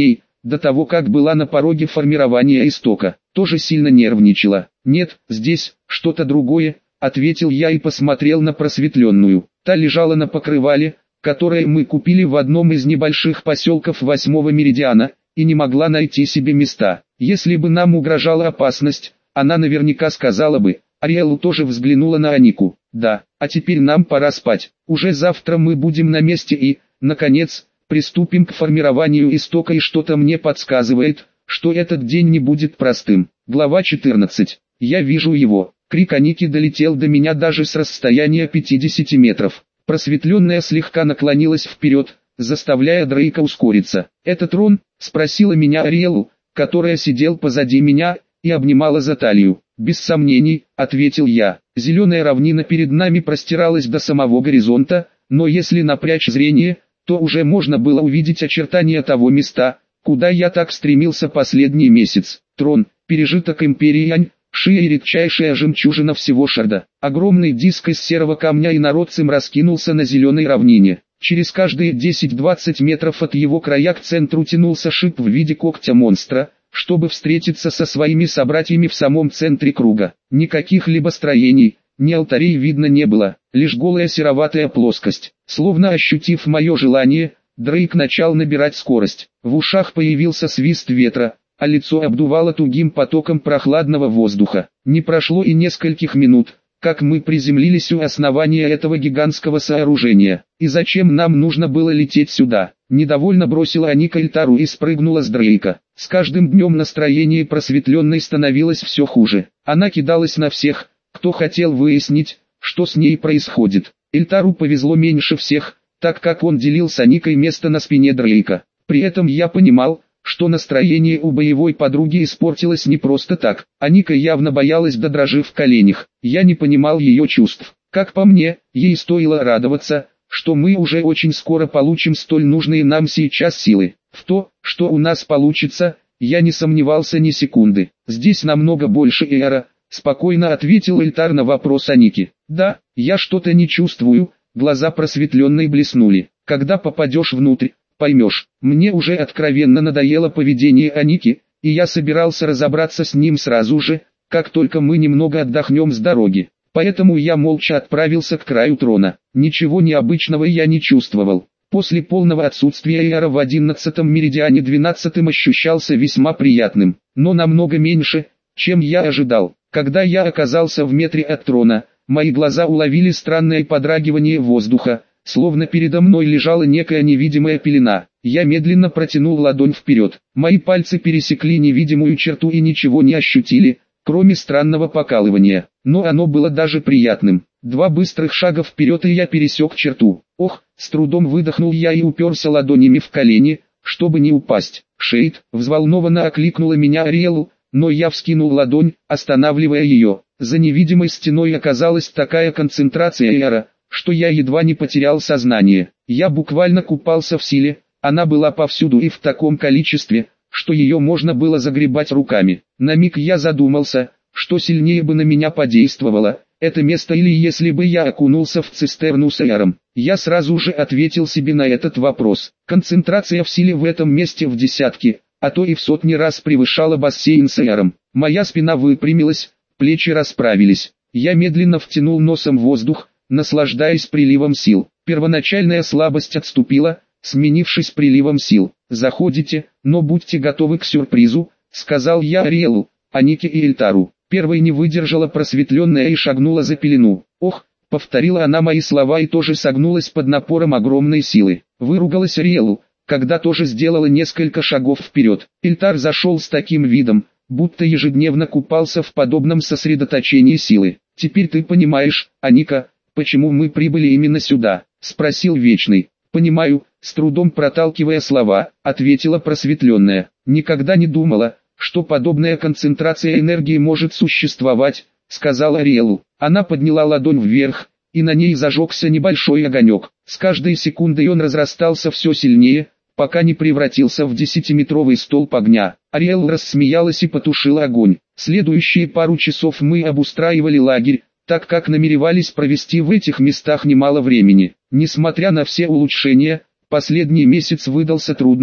до того как была на пороге формирования истока, тоже сильно нервничала. «Нет, здесь что-то другое», — ответил я и посмотрел на просветленную. Та лежала на покрывале, которое мы купили в одном из небольших поселков 8-го меридиана, и не могла найти себе места. Если бы нам угрожала опасность, она наверняка сказала бы. Ариэлу тоже взглянула на Анику. «Да, а теперь нам пора спать. Уже завтра мы будем на месте и, наконец, приступим к формированию истока, и что-то мне подсказывает, что этот день не будет простым». Глава 14. «Я вижу его». Крик Аники долетел до меня даже с расстояния 50 метров. Просветленная слегка наклонилась вперед, заставляя Дрейка ускориться. «Это Трон?» — спросила меня Ариэлу, которая сидел позади меня и обнимала за талию. «Без сомнений», — ответил я. Зеленая равнина перед нами простиралась до самого горизонта, но если напрячь зрение, то уже можно было увидеть очертания того места, куда я так стремился последний месяц. Трон, пережиток империи Ань, Шия и редчайшая жемчужина всего Шарда. Огромный диск из серого камня инородцем раскинулся на зеленой равнине. Через каждые 10-20 метров от его края к центру тянулся шип в виде когтя монстра, чтобы встретиться со своими собратьями в самом центре круга. Никаких либо строений, ни алтарей видно не было, лишь голая сероватая плоскость. Словно ощутив мое желание, Дрейк начал набирать скорость. В ушах появился свист ветра, а лицо обдувало тугим потоком прохладного воздуха. Не прошло и нескольких минут, как мы приземлились у основания этого гигантского сооружения. «И зачем нам нужно было лететь сюда?» Недовольно бросила Аника Эльтару и спрыгнула с Дрейка. С каждым днем настроение просветленной становилось все хуже. Она кидалась на всех, кто хотел выяснить, что с ней происходит. Эльтару повезло меньше всех, так как он делил с Аникой место на спине Дрейка. При этом я понимал, что настроение у боевой подруги испортилось не просто так. Аника явно боялась до дрожи в коленях. Я не понимал ее чувств. Как по мне, ей стоило радоваться, что мы уже очень скоро получим столь нужные нам сейчас силы. В то, что у нас получится, я не сомневался ни секунды. «Здесь намного больше эра», — спокойно ответил Эльтар на вопрос Аники. «Да, я что-то не чувствую», — глаза просветленной блеснули. «Когда попадешь внутрь, поймешь». Мне уже откровенно надоело поведение Аники, и я собирался разобраться с ним сразу же, как только мы немного отдохнем с дороги. Поэтому я молча отправился к краю трона. Ничего необычного я не чувствовал. После полного отсутствия эра в 11-м меридиане 12-м ощущался весьма приятным, но намного меньше, чем я ожидал. Когда я оказался в метре от трона, мои глаза уловили странное подрагивание воздуха, словно передо мной лежала некая невидимая пелена. Я медленно протянул ладонь вперед. Мои пальцы пересекли невидимую черту и ничего не ощутили, кроме странного покалывания. Но оно было даже приятным. 2 быстрых шага вперед, и я пересек черту. Ох, с трудом выдохнул я и уперся ладонями в колени, чтобы не упасть. «Шейд!» — взволнованно окликнула меня Ариэлу, но я вскинул ладонь, останавливая ее. За невидимой стеной оказалась такая концентрация эра, что я едва не потерял сознание. Я буквально купался в силе, она была повсюду и в таком количестве, что ее можно было загребать руками. На миг я задумался, что сильнее бы на меня подействовало это место, или если бы я окунулся в цистерну с эром. Я сразу же ответил себе на этот вопрос. Концентрация в силе в этом месте в десятки, а то и в сотни раз превышала бассейн с эром. Моя спина выпрямилась, плечи расправились. Я медленно втянул носом воздух, наслаждаясь приливом сил. Первоначальная слабость отступила, сменившись приливом сил. «Заходите, но будьте готовы к сюрпризу», — сказал я Ариэлу, Анике и Эльтару. Первой не выдержала просветленная и шагнула за пелену. «Ох!» — повторила она мои слова и тоже согнулась под напором огромной силы. Выругалась Ариэлу, когда тоже сделала несколько шагов вперед. Эльтар зашел с таким видом, будто ежедневно купался в подобном сосредоточении силы. «Теперь ты понимаешь, Аника, почему мы прибыли именно сюда?» — спросил Вечный. «Понимаю», — с трудом проталкивая слова, ответила просветленная. «Никогда не думала, что подобная концентрация энергии может существовать», — сказала Ариэлу. Она подняла ладонь вверх, и на ней зажегся небольшой огонек. С каждой секундой он разрастался все сильнее, пока не превратился в 10-метровый столб огня. Ариэлу рассмеялась и потушила огонь. Следующие пару часов мы обустраивали лагерь, так как намеревались провести в этих местах немало времени. Несмотря на все улучшения, последний месяц выдался трудным,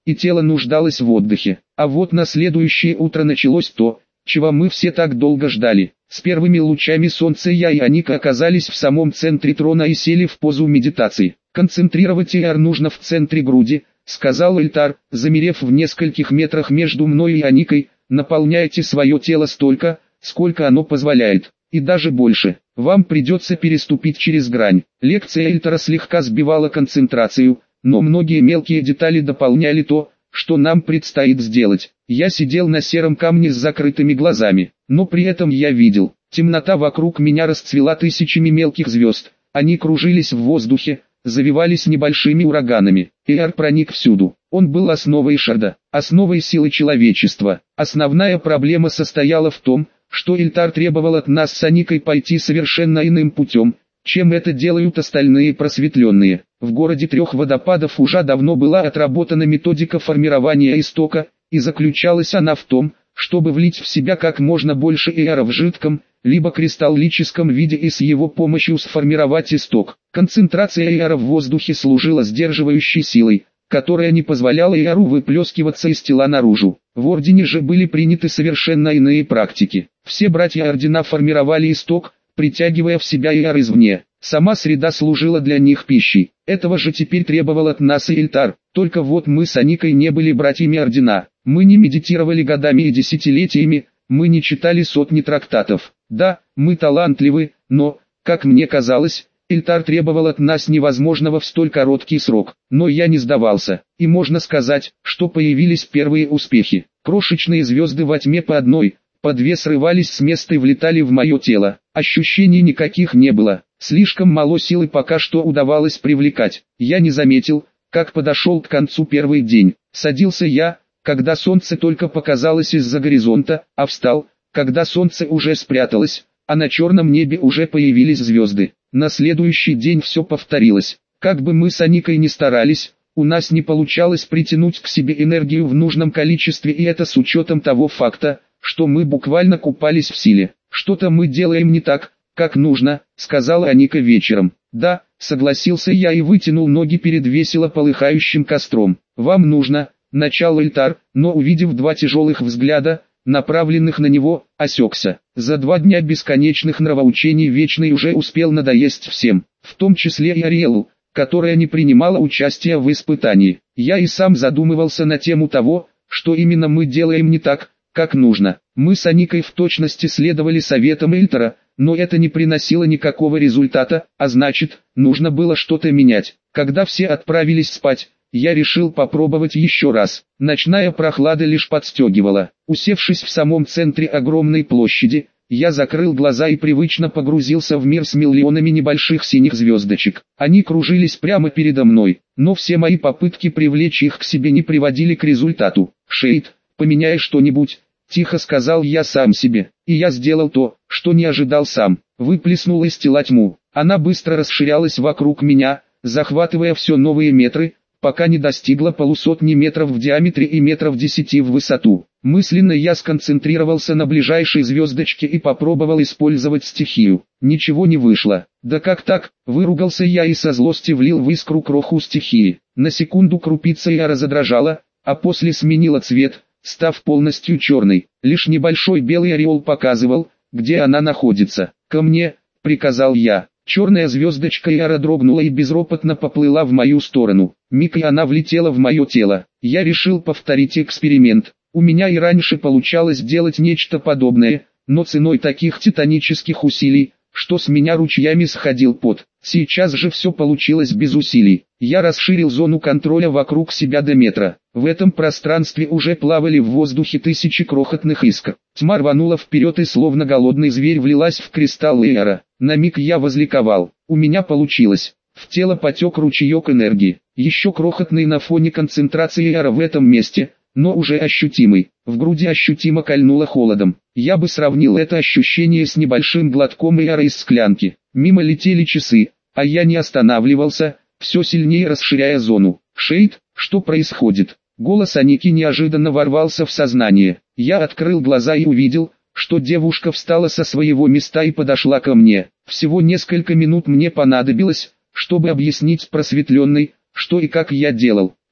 и тело нуждалось в отдыхе. А вот на следующее утро началось то, чего мы все так долго ждали. С первыми лучами солнца я и Аника оказались в самом центре трона и сели в позу медитации. «Концентрировать ИР нужно в центре груди», — сказал Эльтар, замерев в нескольких метрах между мной и Аникой. «Наполняйте свое тело столько, сколько оно позволяет, и даже больше. Вам придется переступить через грань». Лекция Эльтара слегка сбивала концентрацию, но многие мелкие детали дополняли то, что нам предстоит сделать. Я сидел на сером камне с закрытыми глазами, но при этом я видел. Темнота вокруг меня расцвела тысячами мелких звезд. Они кружились в воздухе, завивались небольшими ураганами. Иар проник всюду. Он был основой Шарда, основой силы человечества. Основная проблема состояла в том, что Эльтар требовал от нас с Аникой пойти совершенно иным путем, чем это делают остальные просветленные. В городе трех водопадов уже давно была отработана методика формирования истока, и заключалась она в том, чтобы влить в себя как можно больше эра в жидком, либо кристаллическом виде и с его помощью сформировать исток. Концентрация эра в воздухе служила сдерживающей силой, которая не позволяла эру выплескиваться из тела наружу. В Ордене же были приняты совершенно иные практики. Все братья Ордена формировали исток, притягивая в себя эар извне. Сама среда служила для них пищей. Этого же теперь требовал от нас и Эльтар. Только вот мы с Аникой не были братьями Ордена. Мы не медитировали годами и десятилетиями, мы не читали сотни трактатов. Да, мы талантливы, но, как мне казалось, Эльтар требовал от нас невозможного в столь короткий срок. Но я не сдавался, и можно сказать, что появились первые успехи. Крошечные звезды во тьме по одной, по две срывались с места и влетали в мое тело. Ощущений никаких не было, слишком мало силы пока что удавалось привлекать. Я не заметил, как подошел к концу первый день. Садился я, когда солнце только показалось из-за горизонта, а встал, когда солнце уже спряталось, а на черном небе уже появились звезды. На следующий день все повторилось. Как бы мы с Аникой ни старались, у нас не получалось притянуть к себе энергию в нужном количестве, и это с учетом того факта, что мы буквально купались в силе. «Что-то мы делаем не так, как нужно», — сказала Аника вечером. «Да», — согласился я и вытянул ноги перед весело полыхающим костром. «Вам нужно», — начал Эльтар, но увидев два тяжелых взгляда, направленных на него, осекся. За 2 дня бесконечных нравоучений Вечный уже успел надоесть всем, в том числе и Ариэлу, которая не принимала участия в испытании. Я и сам задумывался на тему того, что именно мы делаем не так, как нужно. Мы с Аникой в точности следовали советам Эльтара, но это не приносило никакого результата, а значит, нужно было что-то менять. Когда все отправились спать, я решил попробовать еще раз. Ночная прохлада лишь подстегивала. Усевшись в самом центре огромной площади, я закрыл глаза и привычно погрузился в мир с миллионами небольших синих звездочек. Они кружились прямо передо мной, но все мои попытки привлечь их к себе не приводили к результату. «Шейд, поменяй что-нибудь», — тихо сказал я сам себе. И я сделал то, что не ожидал сам. Выплеснул из тела тьму. Она быстро расширялась вокруг меня, захватывая все новые метры, пока не достигла 150 метров в диаметре и метров 10 в высоту. Мысленно я сконцентрировался на ближайшей звездочке и попробовал использовать стихию. Ничего не вышло. «Да как так?» — выругался я и со злости влил в искру кроху стихии. На секунду крупица яра задрожала, а после сменила цвет, став полностью черной. Лишь небольшой белый ореол показывал, где она находится. «Ко мне!» — приказал я. Черная звездочка яра дрогнула и безропотно поплыла в мою сторону. Миг и она влетела в мое тело. Я решил повторить эксперимент. У меня и раньше получалось делать нечто подобное, но ценой таких титанических усилий, что с меня ручьями сходил пот. Сейчас же все получилось без усилий. Я расширил зону контроля вокруг себя до метра. В этом пространстве уже плавали в воздухе тысячи крохотных искр. Тьма рванула вперед и словно голодный зверь влилась в кристалл эра. На миг я возликовал. У меня получилось. В тело потек ручеек энергии. Еще крохотный на фоне концентрации эра в этом месте, но уже ощутимый. В груди ощутимо кольнуло холодом. Я бы сравнил это ощущение с небольшим глотком эра из склянки. Мимо летели часы, а я не останавливался, все сильнее расширяя зону. «Шейд, что происходит?» Голос Аники неожиданно ворвался в сознание. Я открыл глаза и увидел, что девушка встала со своего места и подошла ко мне. Всего несколько минут мне понадобилось, чтобы объяснить просветленной, что и как я делал.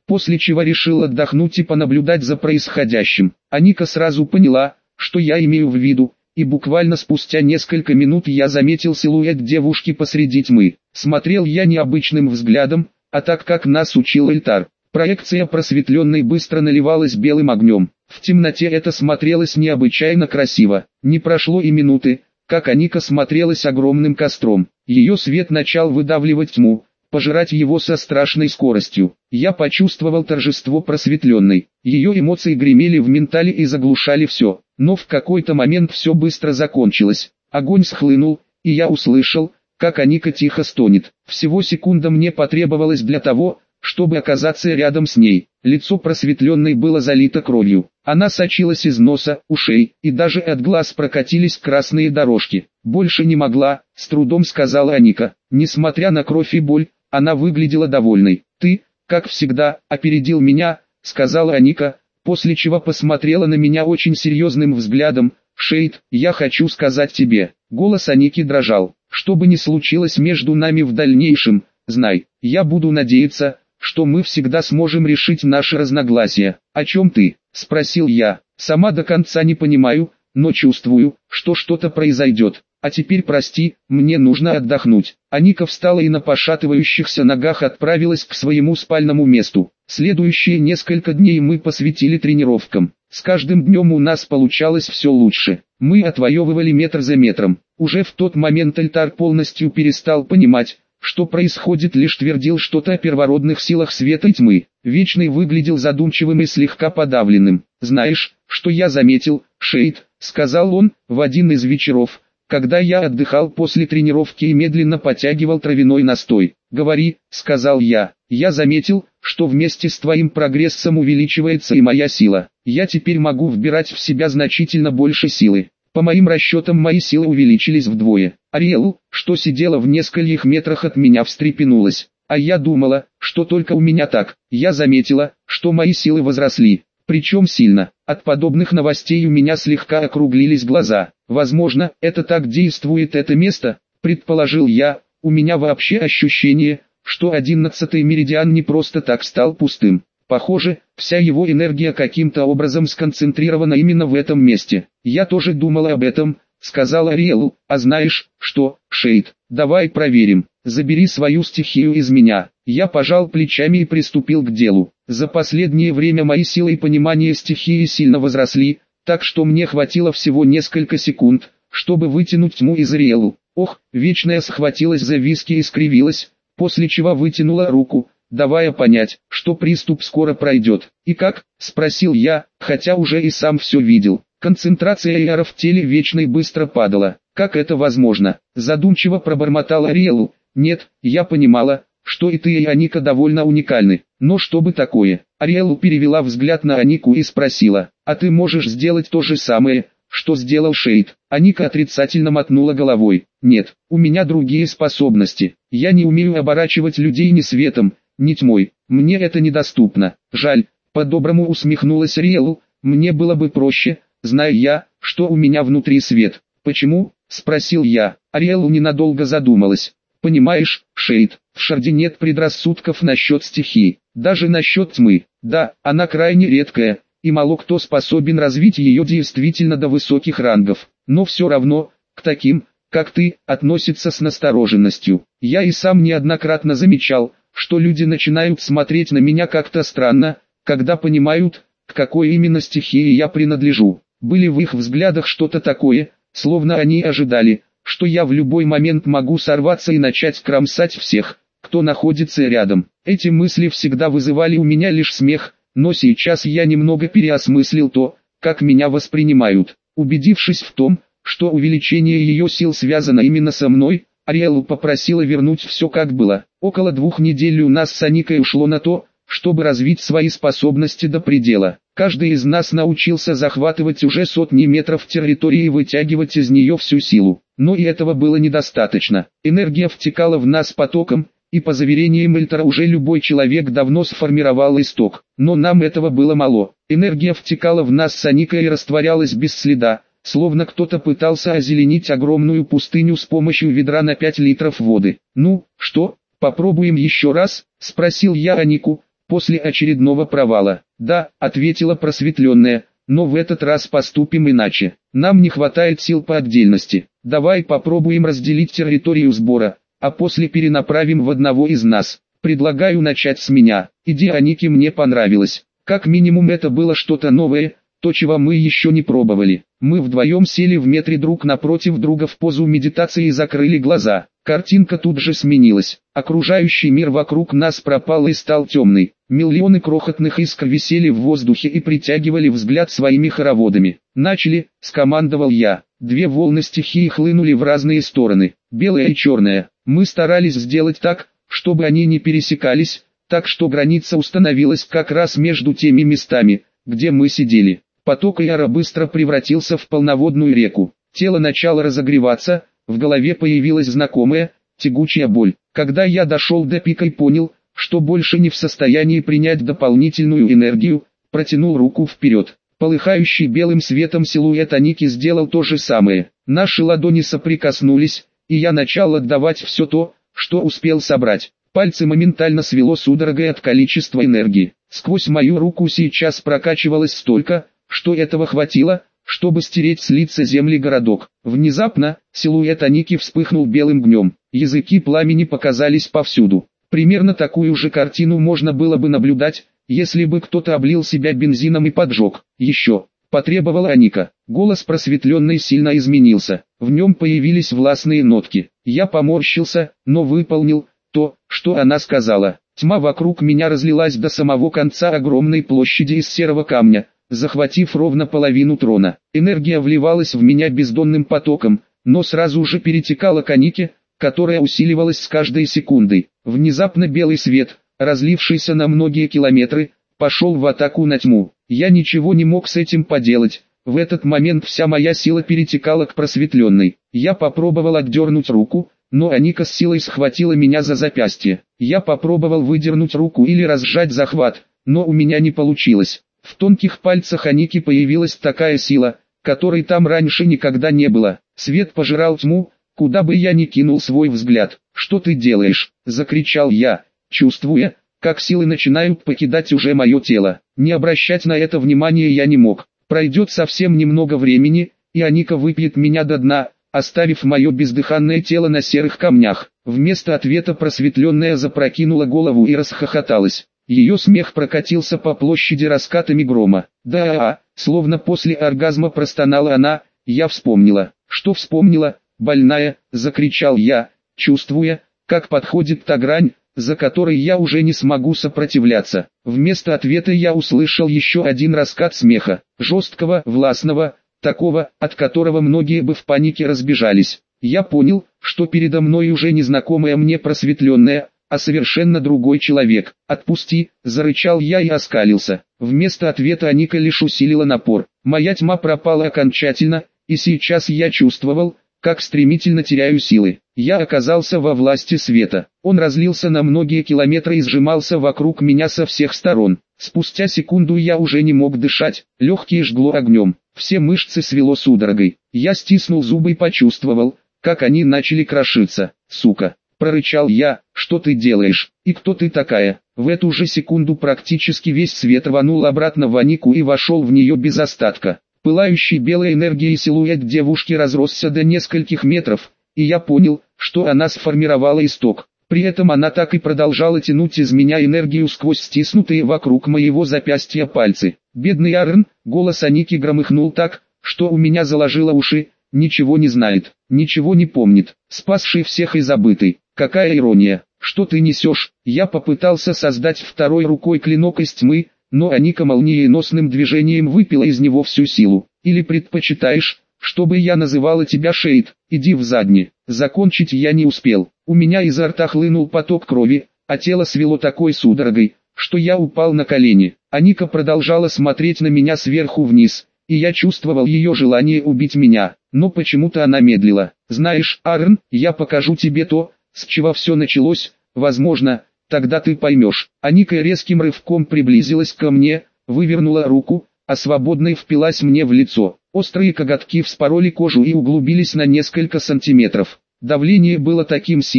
после чего решил отдохнуть и понаблюдать за происходящим. Аника сразу поняла, что я имею в виду, и буквально спустя несколько минут я заметил силуэт девушки посреди тьмы. Смотрел я необычным взглядом, а так как нас учил Эльтар. Проекция просветленной быстро наливалась белым огнем. В темноте это смотрелось необычайно красиво. Не прошло и минуты, как Аника смотрелась огромным костром. Ее свет начал выдавливать тьму, пожирать его со страшной скоростью. Я почувствовал торжество просветленной. Ее эмоции гремели в ментале и заглушали все. Но в какой-то момент все быстро закончилось. Огонь схлынул, и я услышал, как Аника тихо стонет. Всего секунда мне потребовалось для того, чтобы оказаться рядом с ней. Лицо просветленной было залито кровью. Она сочилась из носа, ушей, и даже от глаз прокатились красные дорожки. «Больше не могла», — с трудом сказала Аника. Несмотря на кровь и боль, она выглядела довольной. «Ты, как всегда, опередил меня», — сказала Аника, после чего посмотрела на меня очень серьезным взглядом. «Шейд, я хочу сказать тебе». Голос Аники дрожал. «Что бы ни случилось между нами в дальнейшем, знай, я буду надеяться, что мы всегда сможем решить наши разногласия». «О чем ты?» — спросил я. «Сама до конца не понимаю, но чувствую, что что-то произойдет. А теперь прости, мне нужно отдохнуть». Аника встала и на пошатывающихся ногах отправилась к своему спальному месту. Следующие несколько дней мы посвятили тренировкам. С каждым днем у нас получалось все лучше. Мы отвоевывали метр за метром. Уже в тот момент Эльтар полностью перестал понимать, что происходит, лишь твердил что-то о первородных силах света и тьмы. Вечный выглядел задумчивым и слегка подавленным. «Знаешь, что я заметил, Шейд?» — сказал он, в один из вечеров, когда я отдыхал после тренировки и медленно потягивал травяной настой. «Говори», — сказал я. «Я заметил, что вместе с твоим прогрессом увеличивается и моя сила. Я теперь могу вбирать в себя значительно больше силы. По моим расчетам, мои силы увеличились вдвое». Ариэлу, что сидела в нескольких метрах от меня, встрепенулась. «А я думала, что только у меня так». Я заметила, что мои силы возросли. Причем сильно. От подобных новостей у меня слегка округлились глаза. «Возможно, это так действует это место», — предположил я. «У меня вообще ощущение, что 11-й меридиан не просто так стал пустым. Похоже, вся его энергия каким-то образом сконцентрирована именно в этом месте». «Я тоже думала об этом», — сказала Ариэлу. «А знаешь, что, Шейд, давай проверим. Забери свою стихию из меня». Я пожал плечами и приступил к делу. За последнее время мои силы и понимание стихии сильно возросли, так что мне хватило всего несколько секунд, чтобы вытянуть тьму из Ариэлу. Ох, Вечная схватилась за виски и скривилась, после чего вытянула руку, давая понять, что приступ скоро пройдет. «И как?» — спросил я, хотя уже и сам все видел. Концентрация яра в теле Вечной быстро падала. «Как это возможно?» — задумчиво пробормотала Ариэлу. «Нет, я понимала, что и ты, и Аника довольно уникальны. Но что бы такое?» Ариэлу перевела взгляд на Анику и спросила. «А ты можешь сделать то же самое, что сделал Шейд?» Аника отрицательно мотнула головой. «Нет, у меня другие способности. Я не умею оборачивать людей ни светом, ни тьмой. Мне это недоступно». «Жаль», — по-доброму усмехнулась Ариэлу. «Мне было бы проще, зная я, что у меня внутри свет». «Почему?» — спросил я. Ариэлу ненадолго задумалась. «Понимаешь, Шейд, в Шарде нет предрассудков насчет стихии, даже насчет тьмы. Да, она крайне редкая, и мало кто способен развить ее действительно до высоких рангов. Но все равно, к таким, как ты, относится с настороженностью. Я и сам неоднократно замечал, что люди начинают смотреть на меня как-то странно, когда понимают, к какой именно стихии я принадлежу. Были в их взглядах что-то такое, словно они ожидали, что я в любой момент могу сорваться и начать кромсать всех, кто находится рядом. Эти мысли всегда вызывали у меня лишь смех, но сейчас я немного переосмыслил то, как меня воспринимают. Убедившись в том, что увеличение ее сил связано именно со мной, Ариэлу попросила вернуть все как было. Около 2 недель у нас с Аникой ушло на то, чтобы развить свои способности до предела. Каждый из нас научился захватывать уже сотни метров территории и вытягивать из нее всю силу. Но и этого было недостаточно. Энергия втекала в нас потоком, и по заверениям Эльтара уже любой человек давно сформировал исток. Но нам этого было мало. Энергия втекала в нас с Аникой и растворялась без следа, словно кто-то пытался озеленить огромную пустыню с помощью ведра на 5 литров воды. «Ну, что, попробуем еще раз?» — спросил я Анику, после очередного провала. «Да», — ответила просветленная, — «но в этот раз поступим иначе. Нам не хватает сил по отдельности. Давай попробуем разделить территорию сбора, а после перенаправим в одного из нас. Предлагаю начать с меня». Идея Ники мне понравилась. Как минимум это было что-то новое, то, чего мы еще не пробовали. Мы вдвоем сели в метре друг напротив друга в позу медитации и закрыли глаза. Картинка тут же сменилась. Окружающий мир вокруг нас пропал и стал темный. Миллионы крохотных искр висели в воздухе и притягивали взгляд своими хороводами. «Начали», — скомандовал я. Две волны стихии хлынули в разные стороны, белая и черная. Мы старались сделать так, чтобы они не пересекались, так что граница установилась как раз между теми местами, где мы сидели. Поток Яра быстро превратился в полноводную реку. Тело начало разогреваться, в голове появилась знакомая, тягучая боль. Когда я дошел до пика и понял, что больше не в состоянии принять дополнительную энергию, протянул руку вперед. Полыхающий белым светом силуэт Аники сделал то же самое. Наши ладони соприкоснулись, и я начал отдавать все то, что успел собрать. Пальцы моментально свело судорогой от количества энергии. Сквозь мою руку сейчас прокачивалось столько, что этого хватило, чтобы стереть с лица земли городок. Внезапно, силуэт Аники вспыхнул белым огнем. Языки пламени показались повсюду. Примерно такую же картину можно было бы наблюдать, если бы кто-то облил себя бензином и поджег. «Еще!» – потребовала Аника. Голос просветленный сильно изменился. В нем появились властные нотки. Я поморщился, но выполнил то, что она сказала. Тьма вокруг меня разлилась до самого конца огромной площади из серого камня, захватив ровно половину трона. Энергия вливалась в меня бездонным потоком, но сразу же перетекала к Анике, которая усиливалась с каждой секундой. Внезапно белый свет, разлившийся на многие километры, пошел в атаку на тьму. Я ничего не мог с этим поделать. В этот момент вся моя сила перетекала к просветленной. Я попробовал отдернуть руку, но Аника с силой схватила меня за запястье. Я попробовал выдернуть руку или разжать захват, но у меня не получилось. В тонких пальцах Аники появилась такая сила, которой там раньше никогда не было. Свет пожирал тьму, куда бы я ни кинул свой взгляд. «Что ты делаешь?» – закричал я, чувствуя, как силы начинают покидать уже мое тело. Не обращать на это внимания я не мог. Пройдет совсем немного времени, и Аника выпьет меня до дна, оставив мое бездыханное тело на серых камнях. Вместо ответа просветленная запрокинула голову и расхохоталась. Ее смех прокатился по площади раскатами грома. «Да-а-а», словно после оргазма простонала она. Я вспомнила. «Что вспомнила, больная?» – закричал я, чувствуя, как подходит та грань, за которой я уже не смогу сопротивляться. Вместо ответа я услышал еще один раскат смеха, жесткого, властного, такого, от которого многие бы в панике разбежались. Я понял, что передо мной уже незнакомая мне просветленная, а совершенно другой человек. «Отпусти!» – зарычал я и оскалился. Вместо ответа Аника лишь усилила напор. Моя тьма пропала окончательно, и сейчас я чувствовал, как стремительно теряю силы. Я оказался во власти света. Он разлился на многие километры и сжимался вокруг меня со всех сторон. Спустя секунду я уже не мог дышать, легкие жгло огнем, все мышцы свело судорогой. Я стиснул зубы и почувствовал, как они начали крошиться. «Сука!» – прорычал я. «Что ты делаешь? И кто ты такая?» В эту же секунду практически весь свет рванул обратно в Анику и вошел в нее без остатка. Пылающий белой энергией силуэт девушки разросся до нескольких метров, и я понял, что она сформировала исток. При этом она так и продолжала тянуть из меня энергию сквозь стиснутые вокруг моего запястья пальцы. «Бедный Арн», голос Аники громыхнул так, что у меня заложило уши, ничего не знает, ничего не помнит, спасший всех и забытый. Какая ирония, что ты несешь? Я попытался создать второй рукой клинок из тьмы, но Аника молниеносным движением выпила из него всю силу. «Или предпочитаешь, чтобы я называла тебя Шейд? Иди в задни». Закончить я не успел. У меня изо рта хлынул поток крови, а тело свело такой судорогой, что я упал на колени. Аника продолжала смотреть на меня сверху вниз, и я чувствовал ее желание убить меня, но почему-то она медлила. «Знаешь, Арн, я покажу тебе то, с чего все началось, возможно, тогда ты поймешь». Аника резким рывком приблизилась ко мне, вывернула руку, а свободной впилась мне в лицо. Острые коготки вспороли кожу и углубились на несколько сантиметров. Давление было таким сильным,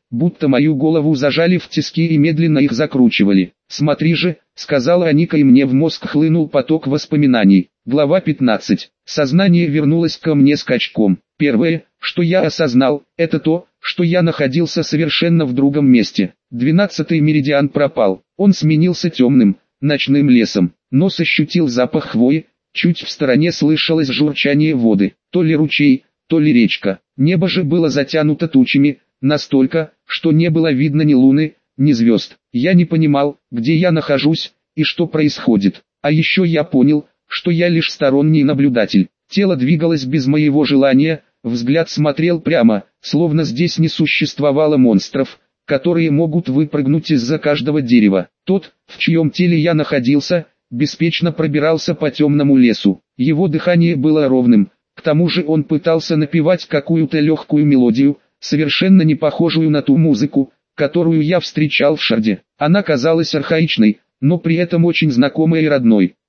будто мою голову зажали в тиски и медленно их закручивали. «Смотри же», — сказала Аника, и мне в мозг хлынул поток воспоминаний. Глава 15. Сознание вернулось ко мне скачком. Первое, что я осознал, это то, что я находился совершенно в другом месте. 12-й меридиан пропал. Он сменился темным, ночным лесом. Нос ощутил запах хвои, чуть в стороне слышалось журчание воды. То ли ручей, то ли речка. Небо же было затянуто тучами, настолько, что не было видно ни луны, ни звезд. Я не понимал, где я нахожусь, и что происходит. А еще я понял, что я лишь сторонний наблюдатель. Тело двигалось без моего желания, взгляд смотрел прямо, словно здесь не существовало монстров, которые могут выпрыгнуть из-за каждого дерева. Тот, в чьем теле я находился, беспечно пробирался по темному лесу. Его дыхание было ровным, к тому же он пытался напевать какую-то легкую мелодию, совершенно не похожую на ту музыку, которую я встречал в Шарде. Она казалась архаичной, но при этом очень знакомой и родной.